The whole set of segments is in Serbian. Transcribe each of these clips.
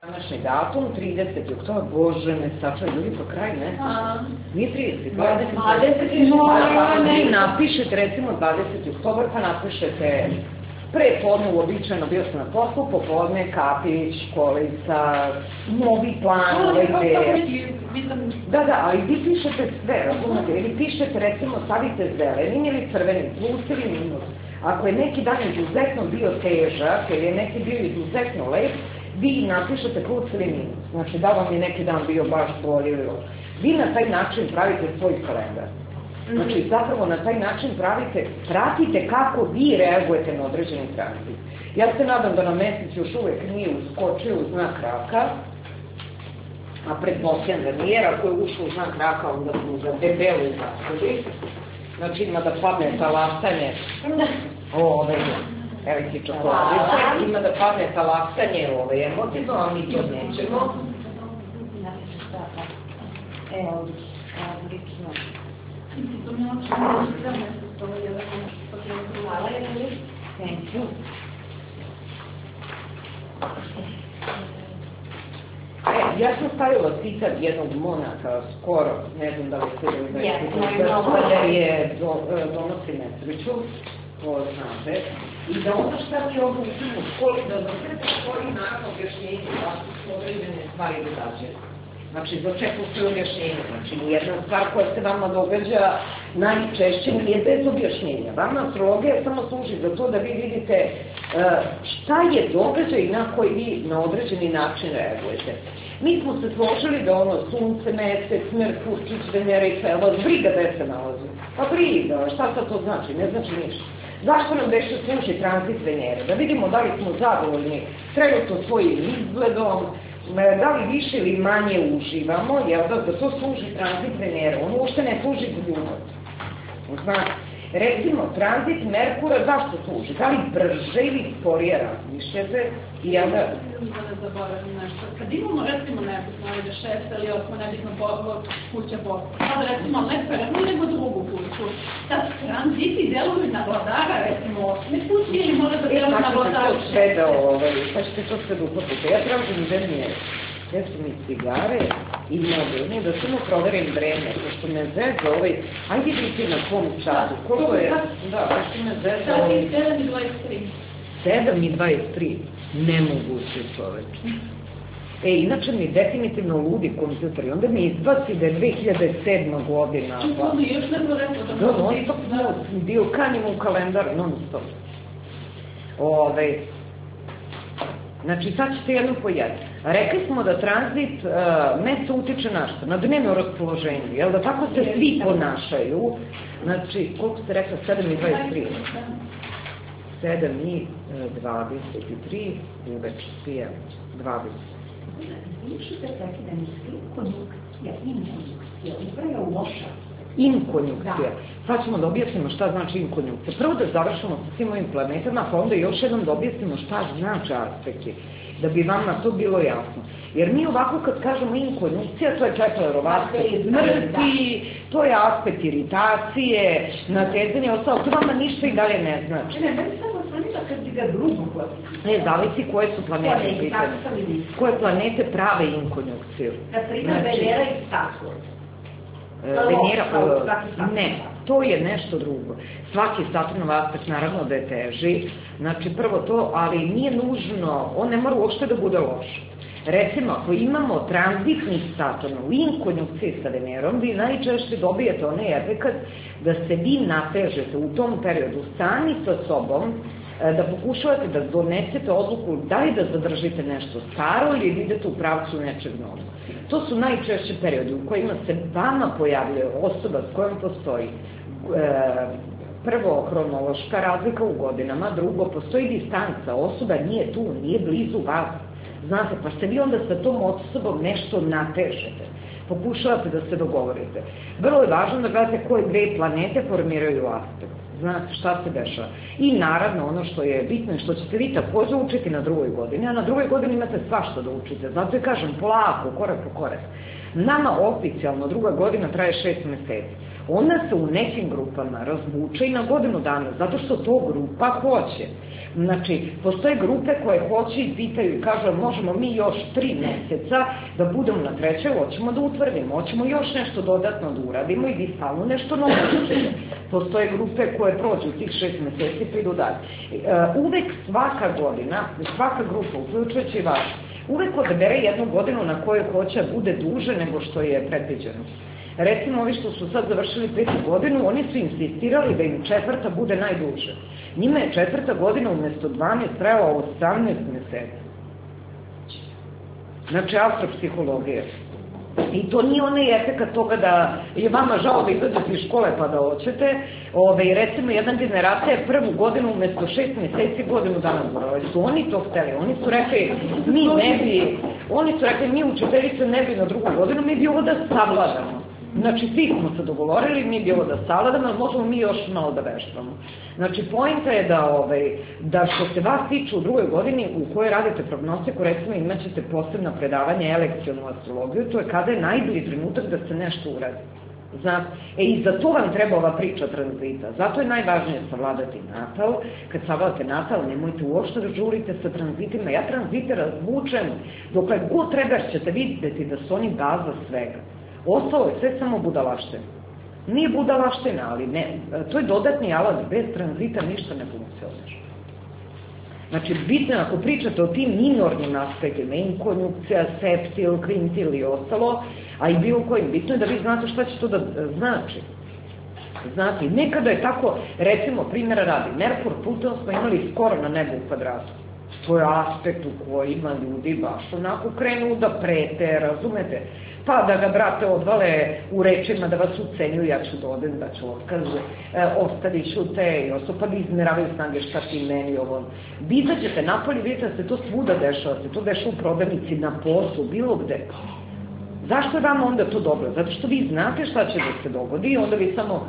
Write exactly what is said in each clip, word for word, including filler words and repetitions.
Današnji datum, trideseti oktobar, bože me sačuvaj, ljudi po kraj, ne? Nije trideseti, dvadeseti. dvadeseti. I napišete recimo dvadeseti oktobar, pa napišete pre podne, uobičajeno bio sam na poslu, popodne, kafić, školica, novi plan, ove ideje. Da, da, ali vi pišete sve, razumete, ili pišete recimo, stavite zelenim ili crvenim, plus ili minus. Ako je neki dan izuzetno bio težak, ili je neki bio izuzetno lep, vi napišete plus ili minus. Znači da vam je neki dan bio baš bolji ili loš. Vi na taj način pravite svoj kalendar. Znači zapravo na taj način pravite, pratite kako vi reagujete na određeni tranzit. Ja se nadam da na mesec još uvek nije uskočio u znak raka, a pretpostavljam da nije, ako je ušao u znak raka, onda smo za debelu zasudi. Znači ima da padne talastanje, ove, evo ti čokoladice, ima da padne talastanje ove emotivno, a mi to nećemo. Evo, odlično. Hvala, Jelena. Thank you. Ja sam stavila citat jednog monaka skoro, ne znam da li ste da je da je donosi nesreću, to znate, i da ono šta mi ovdje učimo u školi, da znate školi naravno objašnjenje, zašto su određene stvari događaju. Znači, za čeg postoji objašnjenje. Znači, jedna stvar koja se vama događa najčešće nije bez objašnjenja. Vama astrologija samo služi za to da vi vidite šta je događaj na koji vi na određeni način reagujete. Mi smo se složili da ono sunce, mesec, Merkur, Čić, Venera i Felaz, briga gde se nalazi. Pa briga, šta sad to znači? Ne znači ništa. Zašto nam beše služi tranzit Venere? Da vidimo da li smo zadovoljni trenutno svojim izgledom, da li više ili manje uživamo, jer da to služi tranzit Venere, ono uopšte ne služi za ljubav. Znači, recimo, tranzit Merkura zašto služi? Da li brže ili sporije razmišljate? I ja da... Da ne zaboravim nešto. Kad imamo, recimo, nebitno, ili šesta ili osma, nebitno kuća Boga, sada recimo ne prvu nego drugu kuću, sad tranziti deluju na vladara, recimo, osme kuće ili mora da deluju na vladara šesta? Sve da ovaj, pa ćete to sve da upotite. Ja tražim da mi je, gde su mi cigare i mobilni, da samo proverim vreme, pošto me zeza ovaj, ajde biti na kom času, koliko je, da, pošto me zeza ovaj... sedam i dvadeset tri. sedam i dvadeset tri. Nemoguće čoveče. E, inače mi je definitivno ludi kompjuter i onda mi izbaci da je dve hiljade sedma godina. Čuo mi još neko rekao da... Da, non stop smo, dio kanjimo u kalendar, non stop. Ove, znači sad ćete jedno po jedno. Rekli smo da tranzit uh, meseca utiče na što? Na dnevno raspoloženje, jel da tako se svi ponašaju? Znači, koliko ste rekla, sedam i dvadeset tri? sedam i dvadeset tri, uveče, pijem, dvadeset. Pišite tako da misli konjukcija, inkonjukcija, upravo loša. Inkonjukcija. Sad ćemo da objasnimo šta znači inkonjukcija. Prvo da završimo sa svim ovim planetama, pa onda još jednom da objasnimo šta znači aspekti, da bi vam na to bilo jasno. Jer mi ovako kad kažemo inkonjukcija, to je Keplerov aspekt smrti, to je aspekt iritacije, natezanje, ostalo, to vama ništa i dalje ne znači. Ne, meni samo planeta kad bi ga drugo klasifikuje. Ne, zavisi koje su planete pitanje. Koje planete prave inkonjukciju. Na primjer, Venera i Saturn. Venera, ne, to je nešto drugo. Svaki Saturnov aspekt naravno da je teži, znači prvo to, ali nije nužno, on ne mora uopšte da bude loš. Recimo, ako imamo tranzitni Saturn u inkonjukciji sa Venerom, vi najčešće dobijete onaj efekat da se vi natežete u tom periodu sami sa sobom, da pokušavate da donesete odluku da li da zadržite nešto staro ili da idete u pravcu nečeg novog. To su najčešće periodi u kojima se vama pojavljuje osoba s kojom postoji e, prvo hronološka razlika u godinama, drugo postoji distanca, osoba nije tu, nije blizu vas. Znate, pa ste vi onda sa tom osobom nešto natežete, pokušavate da se dogovorite. Vrlo je važno da gledate koje dve planete formiraju aspekt. Znate šta se dešava. I naravno ono što je bitno je što ćete vi takođe učiti na drugoj godini, a na drugoj godini imate svašta da učite. Zato je kažem polako, korak po korak. Nama oficijalno druga godina traje šest meseci. ona se u nekim grupama razvuče i na godinu dana, zato što to grupa hoće. Znači, postoje grupe koje hoće i pitaju i kažu, možemo mi još tri meseca da budemo na trećoj, hoćemo da utvrdimo, hoćemo još nešto dodatno da uradimo i vi stalno nešto novo učite. Postoje grupe koje prođu tih šest meseci pa idu dalje. Uvek svaka godina, svaka grupa, uključujući i vaš, uvek odabere jednu godinu na kojoj hoće bude duže nego što je predviđeno. Recimo, ovi što su sad završili petu godinu, oni su insistirali da im četvrta bude najduže. Njima je četvrta godina umesto dvanaest trajala osamnaest meseci. Znači, astropsihologija. I to nije onaj efekat toga da je vama žao da izađete iz škole pa da hoćete. Ove, recimo, jedna generacija je prvu godinu umesto šest meseci godinu dana morali. Su oni to hteli. Oni su rekli, mi ne bi, oni su rekli, mi učiteljice ne bi na drugu godinu, mi bi ovo da savladamo. Znači, svi smo se dogovorili, mi bi ovo da savladamo, ali možemo mi još malo da veštamo. Znači, pojenta je da, ovaj, da što se vas tiče u drugoj godini u kojoj radite prognostiku, recimo imat ćete posebno predavanje elekcionu astrologiju, to je kada je najbolji trenutak da se nešto uradi. Znate, e i za to vam treba ova priča tranzita. Zato je najvažnije savladati natal. Kad savladate natal, nemojte uopšte da žurite sa tranzitima. Ja tranzite razvučem dokle god treba, ćete vidjeti da su oni baza svega. Ostalo je sve samo budalaštine. Nije budalaština, ali ne, to je dodatni alat, bez tranzita ništa ne funkcioniše. Znači, bitno je ako pričate o tim minornim aspektima, inkonjukcija, septil, kvintil i ostalo, a i bilo kojim, bitno je da vi znate šta će to da znači. Znate, nekada je tako, recimo, primjera radi, Merkur, Pluton smo imali skoro na nebu u kvadratu. To je aspekt u kojima ljudi baš onako krenu da prete, razumete? Pa da ga, brate, odvale u rečima da vas ucenjuju, ja ću da odem, da ću otkaz, e, ostavit ću te i ostalo, pa da izmeravaju snage šta ti meni ovo. Vi izađete napolje, vidite da se to svuda dešava, se to dešava u prodavnici, na poslu, bilo gde. Zašto je vam onda to dobro? Zato što vi znate šta će da se dogodi i onda vi samo...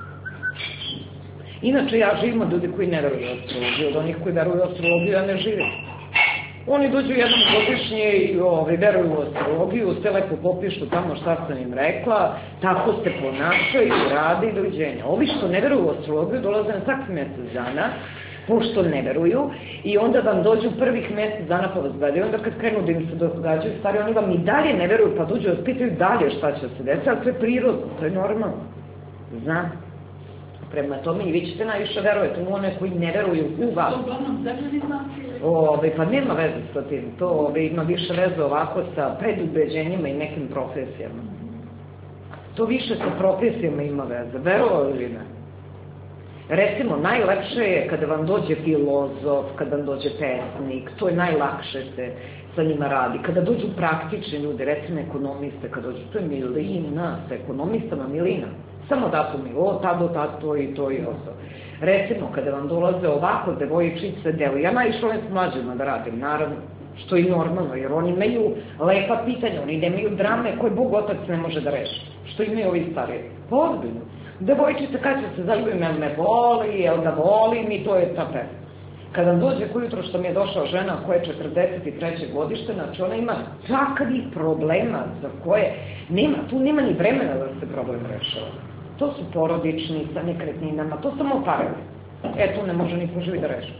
Inače, ja živim od ljudi koji ne veruju u astrologiju, od onih koji veruju u astrologiju, ja ne živim. Oni dođu jednom godišnje i ovaj, veruju u astrologiju, sve lepo popišu tamo šta sam im rekla, tako se ponašaju, rade i doviđenja. Ovi što ne veruju u astrologiju dolaze na svaki mesec dana, pošto ne veruju, i onda vam dođu prvih mesec dana pa vas gledaju, onda kad krenu da im se događaju stvari, oni vam i dalje ne veruju, pa dođu da pitaju dalje šta će se desiti, ali to je prirodno, to je normalno. Znam. Prema tome i vi ćete najviše verujete u one koji ne veruju u vas. To uglavnom zemljeni znaci? Ove, pa nema veze sa tim, to ove, ima više veze ovako sa predubeđenjima i nekim profesijama. To više sa profesijama ima veze, verovali ili ne? Recimo, najlepše je kada vam dođe filozof, kada vam dođe pesnik, to je najlakše se sa njima radi. Kada dođu praktični ljudi, recimo ekonomiste, kada dođu, to je milina, sa ekonomistama milina. Samo datumi, o, tada, tada, to i to i ostalo. Recimo, kada vam dolaze ovako devojčice, delo, ja najviše ovim s mlađima da radim, naravno, što je normalno, jer oni imaju lepa pitanja, oni nemaju drame koje Bog Otac ne može da reši, što imaju ovi stariji. Ozbiljno. Devojčice, kad će se zaljubim, jel me voli, jel ga volim i to je ta pesma. Kada vam dođe ko jutro što mi je došla žena koja je četrdeset treće godište, znači ona ima takvih problema za koje nema, tu nema ni vremena da se problem rešava. To su porodični sa nekretninama, to samo pare. E, to ne može ni poživi da reši.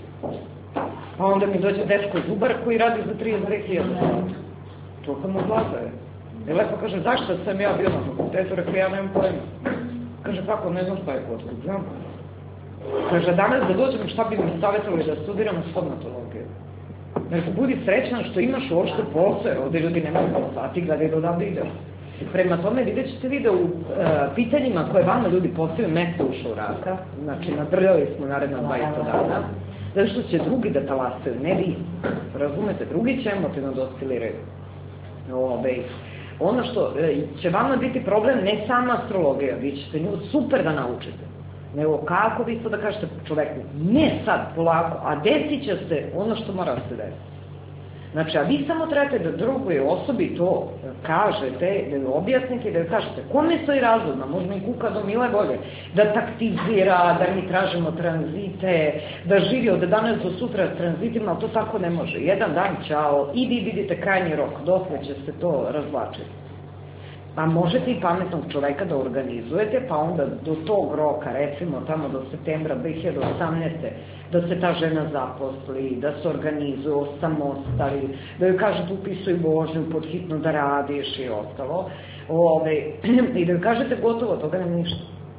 Pa onda mi dođe dečko zubar koji radi za trideset dve hiljade. To sam odlazaje. I lepo kaže, zašto sam ja bio na fakultetu? Rekao, ja nemam pojma. Kaže, kako, ne znam šta je kod kod, znam. Kaže, danas da dođem šta bi mi savjetovali da studiram stomatologiju. Rekao, budi srećan što imaš uopšte posao, jer ovde ljudi nemaju posao, a ti gledaj da odavde ideš. Prema tome, vidjet ćete video u e, pitanjima koje vama ljudi postavljaju mesto uša u raka, znači nadrljali smo naredna dva i po dana, zato što će drugi da talasaju, ne vi. Razumete, drugi će emotivno da osciliraju. Ove, ono što e, će vama biti problem ne sama astrologija, vi ćete nju super da naučite, nego kako vi to da kažete čoveku, ne sad, polako, a desit će se ono što mora da se desiti. Znači, a vi samo trebate da drugoj osobi to kažete, da joj objasnite i da joj kažete kome stoji razlog, možda i kuka do mile volje, da taktizira, da mi tražimo tranzite, da živi od danas do sutra s tranzitima, ali to tako ne može. Jedan dan, čao, i vi vidite krajnji rok, dok će se to razvlačiti. Pa možete i pametnog čoveka da organizujete, pa onda do tog roka, recimo tamo do septembra dve hiljade osamnaeste. da se ta žena zaposli, da se organizuje, osamostali, da joj kažete upisuj Božnju, podhitno da radiš i ostalo. I da joj kažete gotovo, toga nema ništa.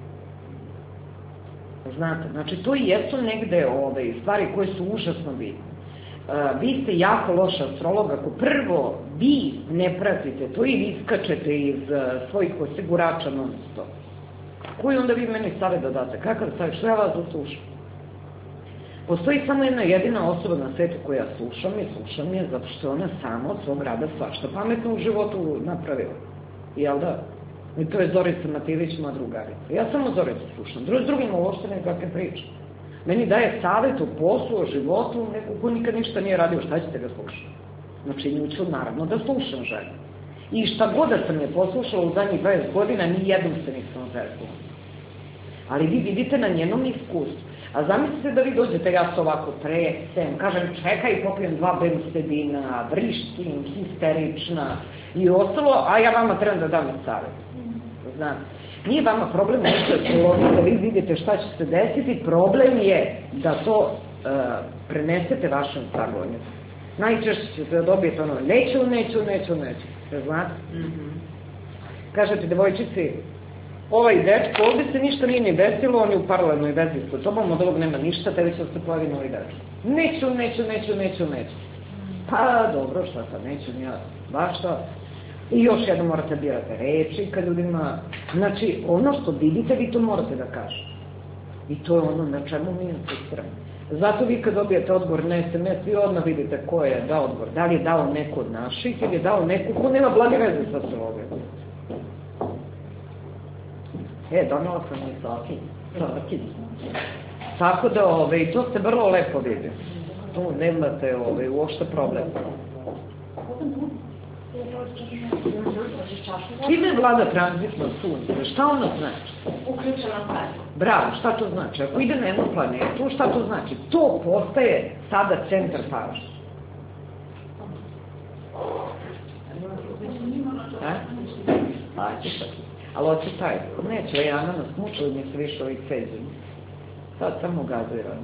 Znate, znači to i jesu negde stvari koje su užasno bitne. Vi ste jako loš astrolog ako prvo vi ne pratite to i vi iskačete iz svojih osigurača non stop. Koji onda vi meni savjet da date? Kakav savjet? Što ja vas zaslušam? Postoji samo jedna jedina osoba na svetu koja ja slušam i slušam je zato što ona sama od svog rada svašta pametno u životu napravila. Jel da? I to je Zorica Matijević, moja drugarica. Ja samo Zoricu slušam. Drugi s drugima uopšte nekakve priče. Meni daje savjet o poslu, o životu, neko ko nikad ništa nije radio, šta ćete ga slušati? Znači, nju ću naravno da slušam ženu. I šta god da sam je poslušala u zadnjih dvadeset godina, ni jednom se nisam zezula. Ali vi vidite na njenom iskustvu. A zamislite da vi dođete, ja se ovako tresem, kažem čekaj, popijem dva benzedina, vrištim, histerična i ostalo, a ja vama trebam da dam savjet. Znate, nije vama problem nešto da vi vidite šta će se desiti, problem je da to prenesete vašem sagovorniku. Najčešće ćete da dobijete ono, neću, neću, neću, neću. Znate? Kažete devojčici, ovaj dečko, ovdje se ništa nije ni desilo, on je u paralelnoj vezi s tobom, od ovog nema ništa, tebi će se pojavi novi dečko. Neću, neću, neću, neću, neću. Pa dobro, šta sad, neću, ja, baš šta. I još jedno morate birate reči kad ljudima, znači ono što vidite vi to morate da kažete. I to je ono na čemu mi insistiramo. Zato vi kad dobijete odgovor na es em es, vi odmah vidite ko je dao odgovor. Da li je dao neko od naših ili je dao neko ko nema blage veze sa astrologijom. E, donala sam i Sokin. Tako da, ove, to se vrlo lepo vidi. Tu nemate ove, uopšte problem. Čime vlada tranzitno sunce? Šta ono znači? Uključena stvar. Bravo, šta to znači? Ako ide na jednu planetu, šta to znači? To postaje sada centar pažnje. Ajde sad. Ali oči taj, neće, Jana nas mučili mi se više ovih ceđenja. Sad samo gazujem.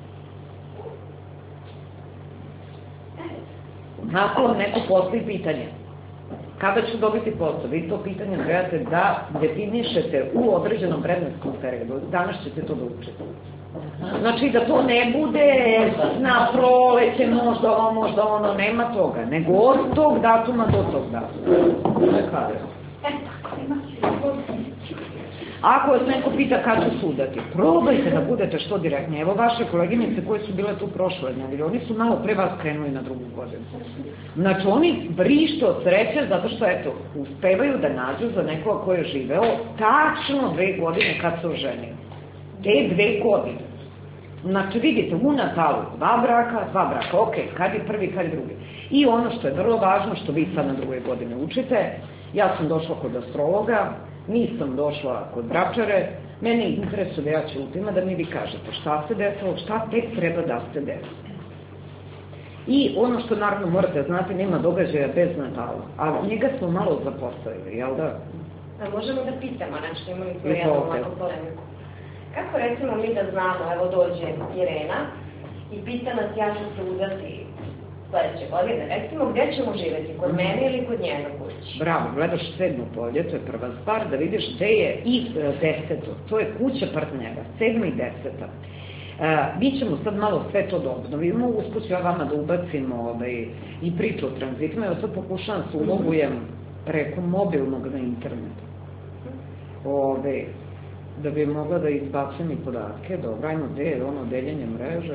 Nakon neko postoji pitanje. Kada ću dobiti posao? Vi to pitanje trebate da definišete u određenom vremenskom periodu. Danas ćete to da učite. Znači da to ne bude na proleće, možda ovo, možda ono, nema toga. Nego od tog datuma do tog datuma. Kada je? E, tako ima. Ako vas neko pita kad ću sudati, probajte da budete što direktni. Evo vaše koleginice koje su bile tu prošle nedelje, oni su malo pre vas krenuli na drugu godinu. Znači oni vrište od sreće zato što, eto, uspevaju da nađu za nekoga ko je živeo tačno dve godine kad se oženio. Te dve godine. Znači vidite, u Natalu dva braka, dva braka, ok, kad je prvi, kad je drugi. I ono što je vrlo važno, što vi sad na drugoj godine učite, ja sam došla kod astrologa, nisam došla kod bračare, mene interesuje da ja ćutim, da mi vi kažete šta se desilo, šta tek treba da se desi. I ono što naravno morate znati, nema događaja bez Natala, a njega smo malo zapostavili, jel da? A možemo da pitamo, znači imali smo jednu ovako polemiku. Kako recimo mi da znamo, evo dođe Irena i pita nas ja ću se udati sledeće godine, recimo gde ćemo živjeti, kod mene ili kod njega kući? Bravo, gledaš sedmo polje, to je prva stvar, da vidiš gde je i deseto, to je kuća partnera, sedmo i deseta. Mi ćemo sad malo sve to da obnovimo, usput ću ja vama da ubacimo i priču o tranzitima, ja sad pokušavam se ulogujem preko mobilnog na internetu. Da bi mogla da izbacim i podatke, dobro, ajmo gde je ono deljenje mreže,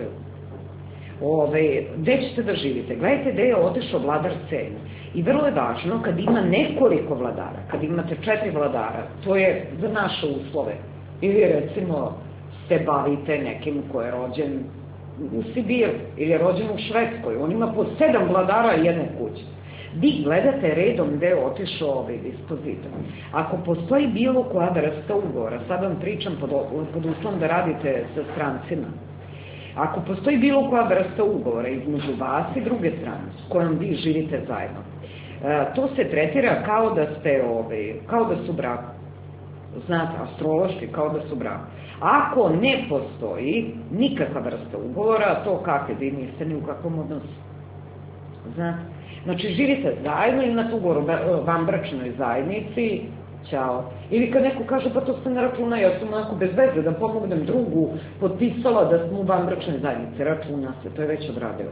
gde ćete da živite? Gledajte gde je otišao vladar Celja. I vrlo je važno kad ima nekoliko vladara, kad imate četiri vladara, to je za naše uslove. Ili recimo se bavite nekim ko je rođen u Sibiru ili je rođen u Švedskoj, on ima po sedam vladara jedne kuće. Vi gledate redom gde je otišao ovaj dispozitor. Ako postoji bilo koja vrsta ugovora, sad vam pričam pod uslovom da radite sa strancima, ako postoji bilo koja vrsta ugovora između vas i druge strane s kojom vi živite zajedno, to se tretira kao da ste, kao da su brak. Znate, astrološki, kao da su brak. Ako ne postoji nikakva vrsta ugovora, to kakve vi niste ni u kakvom odnosu. Znate, znači živite zajedno ili na ugovoru vanbračnoj zajednici, ćao. Ili kad neko kaže, pa to se ne računa, ja sam onako bez veze da pomognem drugu, potpisala da smo u vanbračnoj zajednici, računa se, to je već odradio.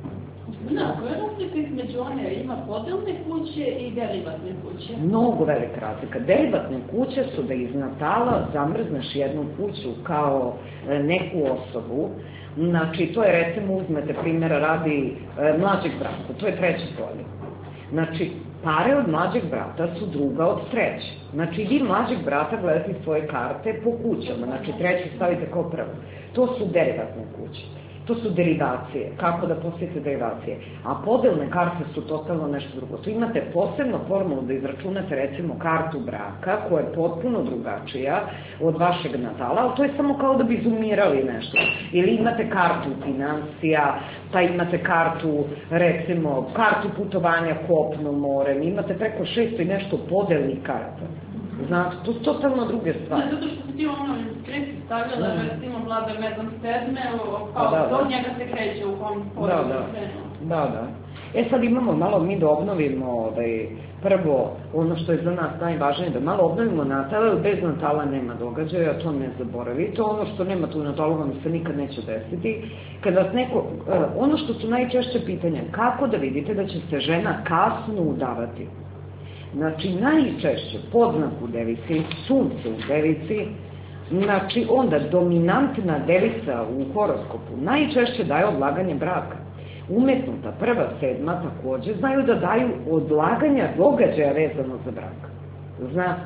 Da, koja je razlika između one, ima podelne kuće i derivatne kuće? Mnogo velika razlika. Derivatne kuće su da iz natala zamrzneš jednu kuću kao neku osobu. Znači, to je recimo, uzmete primjera radi mlađeg brata, to je treće polje. Znači, pare od mlađeg brata su druga od treće. Znači, vi mlađeg brata gledate svoje karte po kućama, znači treću stavite kao prvo. To su derivatne kuće. To su derivacije, kako da posjetite derivacije. A podelne karte su totalno nešto drugo. Tu imate posebno formulu da izračunate recimo kartu braka, koja je potpuno drugačija od vašeg natala, ali to je samo kao da bi izumirali nešto. Ili imate kartu financija, pa imate kartu, recimo, kartu putovanja kopnom morem, imate preko šesto i nešto podelnih karta. Znate, to su totalno druge stvari. Ne, zato što si ti ono skripti stavljala, recimo, Vlada, ne znam, sedme, kao do njega se kreće u kom podelu krenuo. Da, da. E sad imamo malo mi da obnovimo prvo ono što je za nas najvažnije, da malo obnovimo natala, jer bez natala nema događaja, to ne zaboravite. Ono što nema tu natalu vam se nikad neće desiti. Kad vas neko, ono što su najčešće pitanja, kako da vidite da će se žena kasno udavati? Znači, najčešće podznak u devici, sunce u devici, znači onda dominantna devica u horoskopu najčešće daje odlaganje braka. Umetnuta prva sedma takođe znaju da daju odlaganja događaja vezano za brak. Znate?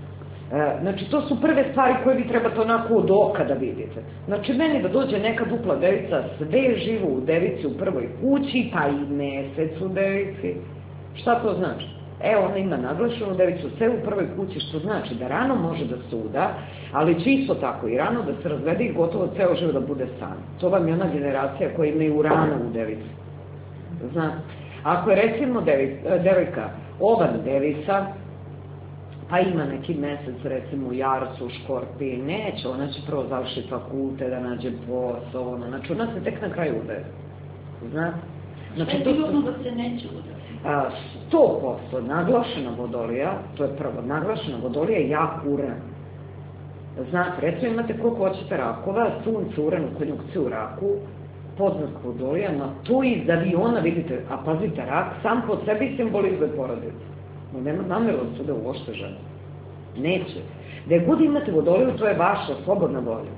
Znači, to su prve stvari koje vi trebate onako od oka da vidite. Znači, meni da dođe neka dupla devica, sve živo u devici u prvoj kući, pa i mesec u devici. Šta to znači? Evo, ona ima naglašenu devicu sve u prvoj kući, što znači da rano može da se uda, ali će isto tako i rano da se razvede i gotovo ceo život da bude sam. To vam je ona generacija koja ima i urana u devici. Znate, ako je recimo devojka ovan devica, pa ima neki mesec recimo u Jarcu, u Škorpiji, neće, ona će prvo završiti fakulte, da nađe posao, znači ona se tek na kraju udaje. Znate? Šta je sigurno da se neće udati? sto posto naglašena vodolija, to je prvo, naglašena vodolija je jak uran. Znate, recimo imate koliko hoćete rakova, sunce, uran u konjunkciji u raku, podznak vodolija, na to iz aviona vidite, a pazite, rak sam po sebi simbolizuje porodicu. No nema namerost da uošte žena. Neće. Da je god imate vodoliju, to je vaša slobodna volja.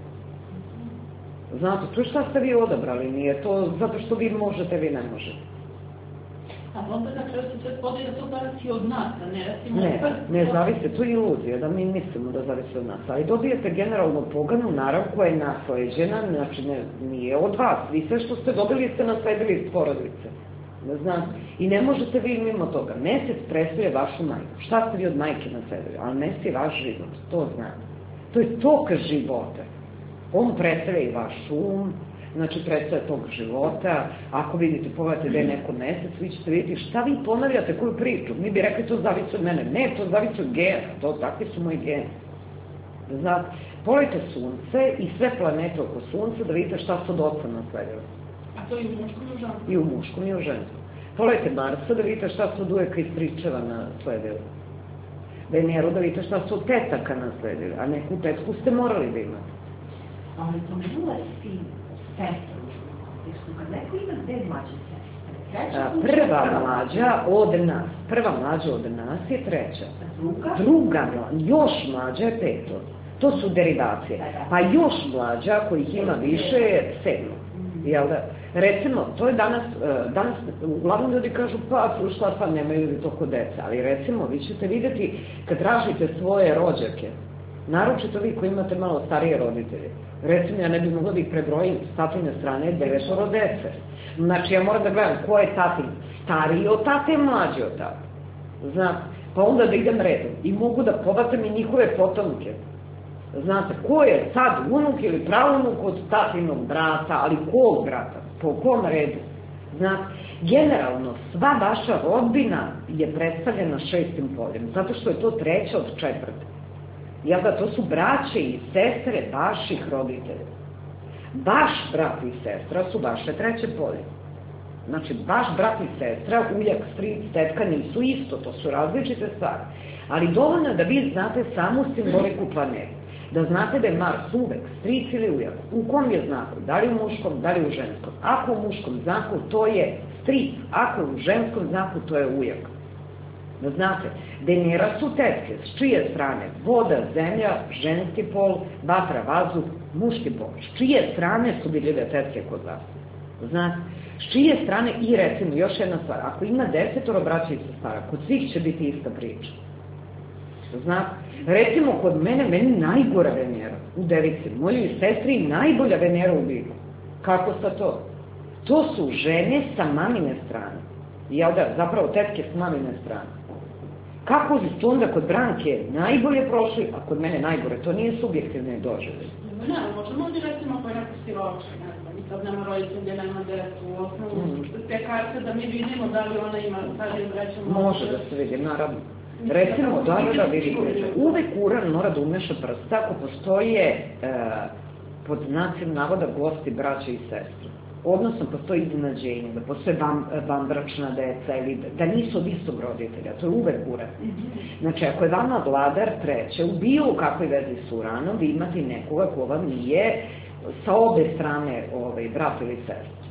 Znate, to je šta ste vi odabrali, nije to zato što vi možete, vi ne možete. A onda na kraju se sve spodi da to zavisi od nas, a ne recimo... Ne, ne zavisi, to je iluzija, da mi mislimo da zavisi od nas, ali dobijete generalno poganu narav koja je nasleđena, znači nije od vas, vi sve što ste dobili ste nasledili iz porodice, ne znam, i ne možete vi mimo toga, mesec predstavlja vašu majku, šta ste vi od majke nasledili, ali mesec je vaš život, to znam, to je tok života, on predstavlja i vaš um, znači predstavlja tog života, ako vidite, pogledajte da je neko mesec, vi ćete vidjeti šta vi ponavljate, koju priču, mi bi rekli to zavisi od mene, ne, to zavisi od gena, to takvi su moji geni. Znate, pogledajte sunce i sve planete oko sunca da vidite šta su od oca nasledili. A to i u muškom i u ženskom? I u muškom i u ženskom. Pogledajte Marsa da vidite šta su od uveka iz pričeva nasledili. Veneru da vidite šta su od tetaka nasledili, a neku tetku ste morali da imate. Ali to ne ulazi sestra, jer su kad neko ima dve mlađe sestre, prva mlađa od nas, prva mlađa od nas je treća, druga još mlađa je peto, to su derivacije, pa još mlađa kojih ima više je sedmo, jel da? Recimo, to je danas, danas uglavnom ljudi kažu, pa šta sad nemaju ljudi toliko deca, ali recimo vi ćete vidjeti kad tražite svoje rođake, naročito vi koji imate malo starije roditelje. Recimo, ja ne bih mogla da ih prebrojim s tatine strane devetoro dece. Znači, ja moram da gledam ko je tatin stariji od tate i mlađi od tate. Znate, pa onda da idem redom. I mogu da povatam i njihove potomke. Znate, ko je sad unuk ili pravunuk od tatinog brata, ali kog brata? Po kom redu? Znate, generalno sva vaša rodbina je predstavljena šestim poljem, zato što je to treće od četvrte. Jel da, to su braće i sestre vaših roditelja. Vaš brat i sestra su vaše treće polje. Znači, vaš brat i sestra, ujak, stric, tetka nisu isto, to su različite stvari. Ali dovoljno je da vi znate samu simboliku planeta. Da znate da je Mars uvek stric ili ujak. U kom je znaku? Da li u muškom, da li u ženskom? Ako u muškom znaku, to je stric. Ako u ženskom znaku, to je ujak. Da znate, Venera su tetke, s čije strane? Voda, zemlja, ženski pol, vatra, vazduh, muški pol. S čije strane su vidljive tetke kod vas? Znate, s čije strane, i recimo, još jedna stvar, ako ima desetoro braća i sestara, kod svih će biti ista priča. Znate, recimo, kod mene, meni najgora Venera u Devici, mojoj sestri najbolja Venera u Biku. Kako sa to? To su žene sa mamine strane. Jel da, zapravo tetke s mamine strane. Kako su onda kod Branke najbolje prošli, a kod mene najgore? To nije subjektivne doživlje. Ne, možemo li recimo ako je neko siroče, ne znam, i sad nema roditelje, nema decu, u osnovu te karte da mi vidimo da li ona ima stariju breću. Može da se vidi, naravno. Recimo, da li da vidite, uvek Uran mora da umeša prst ako postoje pod znacem navoda gosti, braća i sestre. Odnosno, postoji iznenađenje, da postoje vanbračna deca ili da nisu od istog roditelja, to je uvek Uran. Znači, ako je vama vladar treće, u bilo kakvoj vezi s Uranom, vi imate nekoga ko vam nije sa obe strane brat ili sestra.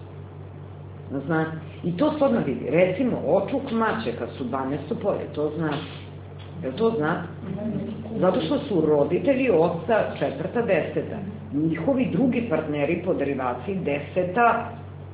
Znate, i to se odmah vidi. Recimo, očuk maćeha su dvanaesto polje, to znate. Jel to znate? Zato što su roditelji oca četvrta, deseta. Njihovi drugi partneri po derivaciji deseta,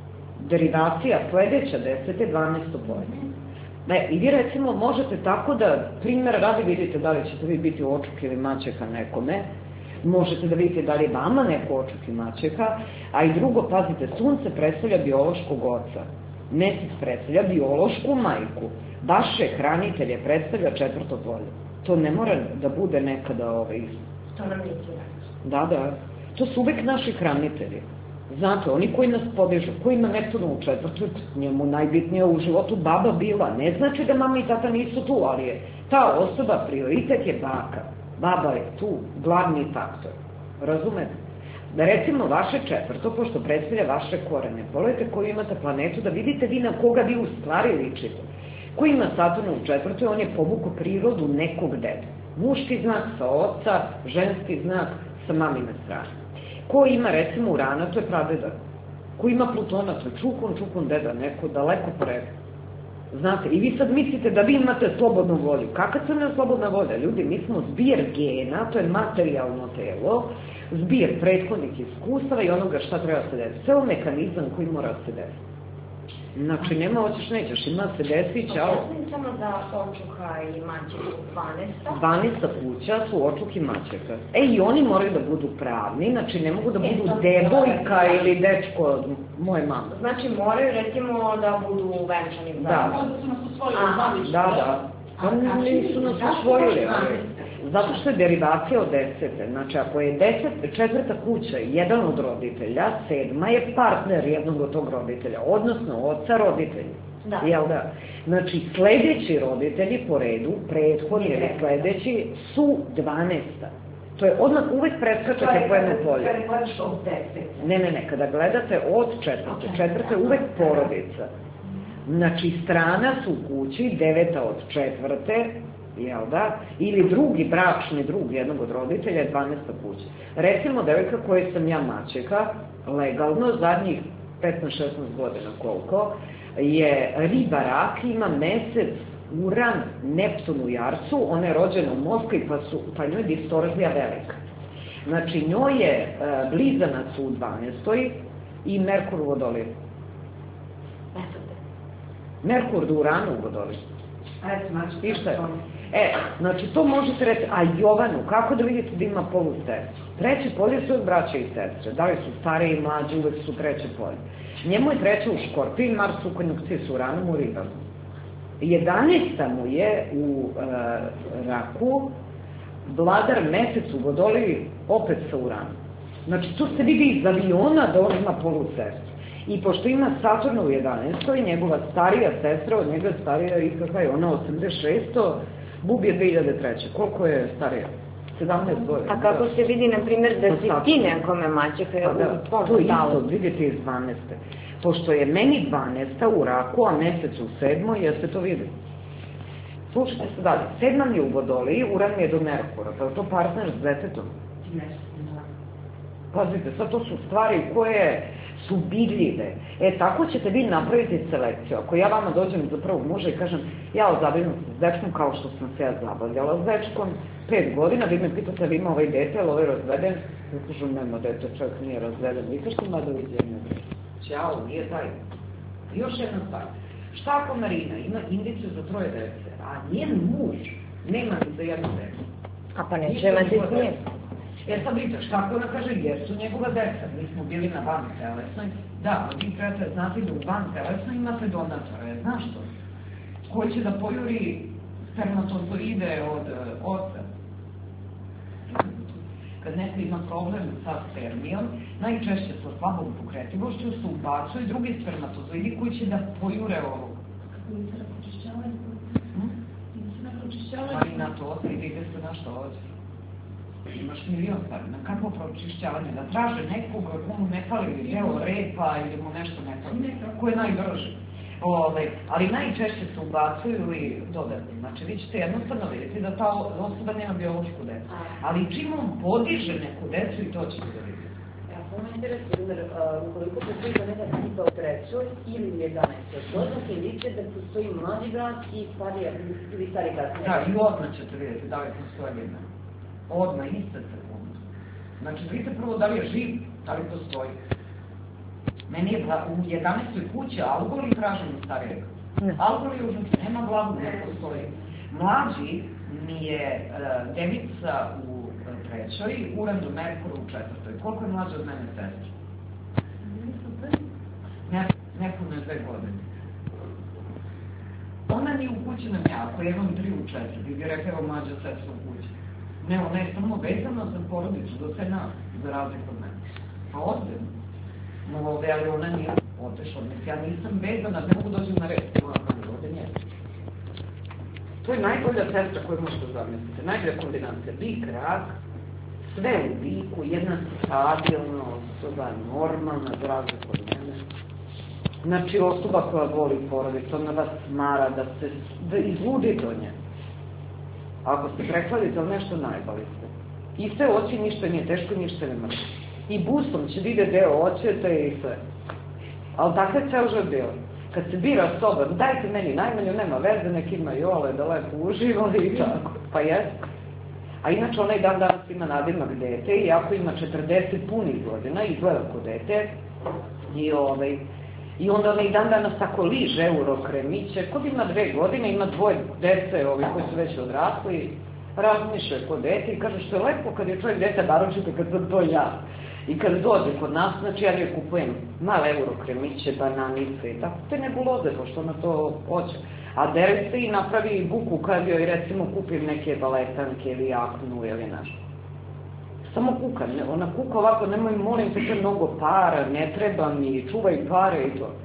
derivacija sledeća desete, dvanaesto polje. Ne, i vi recimo možete tako da, primjer radi, vidite da li ćete vi biti očuk ili maćeha nekome, možete da vidite da li je vama neko očuk i maćeha, a i drugo, pazite, sunce predstavlja biološkog oca, mesec predstavlja biološku majku, vaše hranitelje predstavlja četvrto polje. To ne mora da bude nekada ovaj... To nam neće. Da, da. To su uvek naši hranitelji. Znate, oni koji nas podižu, koji ima Neptuna u četvrtu, njemu najbitnije u životu baba bila. Ne znači da mama i tata nisu tu, ali je ta osoba, prioritet je baka. Baba je tu, glavni faktor. Razumete? Da recimo vaše četvrto, pošto predstavlja vaše korene, pogledajte koju imate planetu, da vidite vi na koga vi u stvari ličite. Ko ima Saturna u četvrtoj, on je povukao prirodu nekog deda. Muški znak sa oca, ženski znak sa mamine strane. Ko ima recimo Urana, to je pradeda. Ko ima Plutona, to je čukun, čukun deda, neko daleko preko. Znate, i vi sad mislite da vi imate slobodnu volju. Kakva se ne slobodna volja? Ljudi, mi smo zbir gena, to je materijalno telo, zbir prethodnih iskustava i onoga šta treba se desiti. Ceo mehanizam koji mora se desiti. Znači, nema hoćeš nećeš, ima se desi, čao. Objasnim samo za očuha i maćehu dvanaesta. dvanaesta kuća su očuk i maćeha. E, i oni moraju da budu pravni, znači ne mogu da budu devojka ili dečko od moje mame. Znači, moraju recimo da budu venčani. Da. Onda su nas usvojili zvanično. Da, da. Oni nisu nas usvojili, ali... Zato što je derivacija od desete. Znači, ako je deset, četvrta kuća jedan od roditelja, sedma je partner jednog od tog roditelja, odnosno oca roditelja. Da. Jel da? Znači, sledeći roditelji po redu, prethodni ili sledeći, su dvanaesta. To je odmah uvek preskačete po jedno polje. Kada gledaš od desete. Ne, ne, ne, kada gledate od četvrte, četvrte je uvek porodica. Znači, strana su u kući, deveta od četvrte, jel da, ili drugi bračni drug jednog od roditelja je dvanaesta kuća. Recimo, devojka koje sam ja maćeha, legalno, zadnjih petnaest šesnaest godina koliko, je riba rak, ima mesec, Uran, Neptun u Jarcu, ona je rođena u Moskvi, pa, su, pa njoj je distorzija velika. Znači, njoj je e, blizanac u dvanaestoj i Merkur u Vodolivu. Merkur u Uranu u Vodolivu. I šta je? E, znači to možete reći, a Jovanu, kako da vidite da ima polu sestru? Treće polje su braće i sestre, da li su stare i mlađe, uvek su treće polje. Njemu je treće u Škorpiju, Mars u konjunkciji s Uranom u Ribama. jedanaesta mu je u e, Raku, vladar mesec u Vodolivi, opet sa Uranom. Znači to se vidi iz aviona da on ima polu sestru. I pošto ima Saturna u jedanaestoj, njegova starija sestra, od njega starija i kakva je ona, osamdeset šesto, Bub je dve hiljade treće. Koliko je starija? sedamnaest godina. A kako se vidi, na primjer, da si ti nekome maćeha je u tom to isto, vidite iz dvanaeste. Pošto je meni dvanaesta u raku, a mesec u sedmoj, jeste to videli? Slušajte se dalje. Sedma mi je u Vodoliji, Uran mi je do Merkura, pa je to partner s detetom. Pazite, sad to su stvari koje su vidljive. E, tako ćete vi napraviti selekciju. Ako ja vama dođem za prvog muža i kažem, ja odabavljam se s dečkom kao što sam se ja zabavljala s dečkom, pet godina, vi me pitate ali ima ovaj dete, ali ovaj razveden, ja kažem, nema dete, čovjek nije razveden, vi kažete, ma doviđenja. Ćao, nije taj. I još jedna stvar. Šta ako Marina ima indiciju za troje dece, a njen muž nema ni za jedno dete? A pa neće imati s njim. Jer sad vidite, šta ako ona kaže, jesu njegova deca, mi smo bili na van telesnoj, da, vi trebate znati da u van telesnoj imate donatore, znaš to? Ko će da pojuri spermatozoide od oca? Kad neko ima problem sa spermijom, najčešće sa slabom pokretivošću se ubacuju drugi spermatozoidi koji će da pojure ovo. Kako mi se na pročišćavanje? Mi se na pročišćavanje? Pa i na to, vidite se na što hoće. Imaš milion stvari, na kakvo pročišćavanje, da traže nekog, komu ne fali deo repa ili mu nešto ne fali, ko je najbrži. Ove, ali najčešće se ubacuju i dodatno. Znači, vi ćete jednostavno vidjeti da ta osoba nema biološku decu. Ali čim on podiže neku decu i to ćete da vidjeti. Ja sam me interesujem, jer ukoliko postoji planeta tipa u trećoj ili u jedanaestoj, to znači indicije da postoji mlađi brak i starija, ili stari brak. Da, i odmah ćete vidjeti da li postoje ili ne. Odmah, iste sekunde. Znači, vidite prvo da li je živ, da li postoji. Meni je u jedanaestoj kući alkohol i tražim starijeg. Alkohol je užasno, nema glavu, ne postoji. Mlađi mi je devica u trećoj, Uran do Merkura u četvrtoj. Koliko je mlađa od mene sestra? Nepuno je dve godine. Ona nije u kući nam ja, ako je imam tri u četiri, bi rekao evo mlađa sestra u kući. Ne, ona je samo vezana za porodicu, do sve nas, za razliku od mene. Pa ozbiljno. No, ovde, ali ona nije otešla. Ja nisam vezana, ne mogu dođem na red. Ovde nije. To je najbolja sestra koju možete zamisliti. Najbolja kombinacija. Bik, rak, sve u biku, jedna stabilna osoba, normalna, za razliku od mene. Znači, osoba koja voli porodicu, ona vas smara da se da izludite od nje. Ako se prekladite, ali nešto najbali ste. Iste oči, ništa nije teško, ništa ne mrši. I busom će vide deo očeta i sve. Ali tako je ceo život bilo. Kad se bira soba, dajte meni najmanju, nema veze, nek ima Jole da lepo uživa i tako. Pa jes. A inače onaj dan danas ima nadimak dete i ako ima četrdeset punih godina, izgleda ko dete. I ovaj... I onda onaj dan danas tako liže eurokremiće, kod ima dve godine, ima dvoje dece, ovi koji su već odrasli, razmišljaju kod dete i kaže što je lepo kad je čovjek dete, naročito kad sam to ja. I kad dođe kod nas, znači ja ne kupujem male eurokremiće, bananice i tako, te nebuloze, pošto ona to hoće. A dere se i napravi buku kad joj recimo kupim neke baletanke ili jaknu ili nešto. Samo kuka, ona kuka ovako, nemoj, molim te, te mnogo para, ne treba mi, čuvaj pare i to.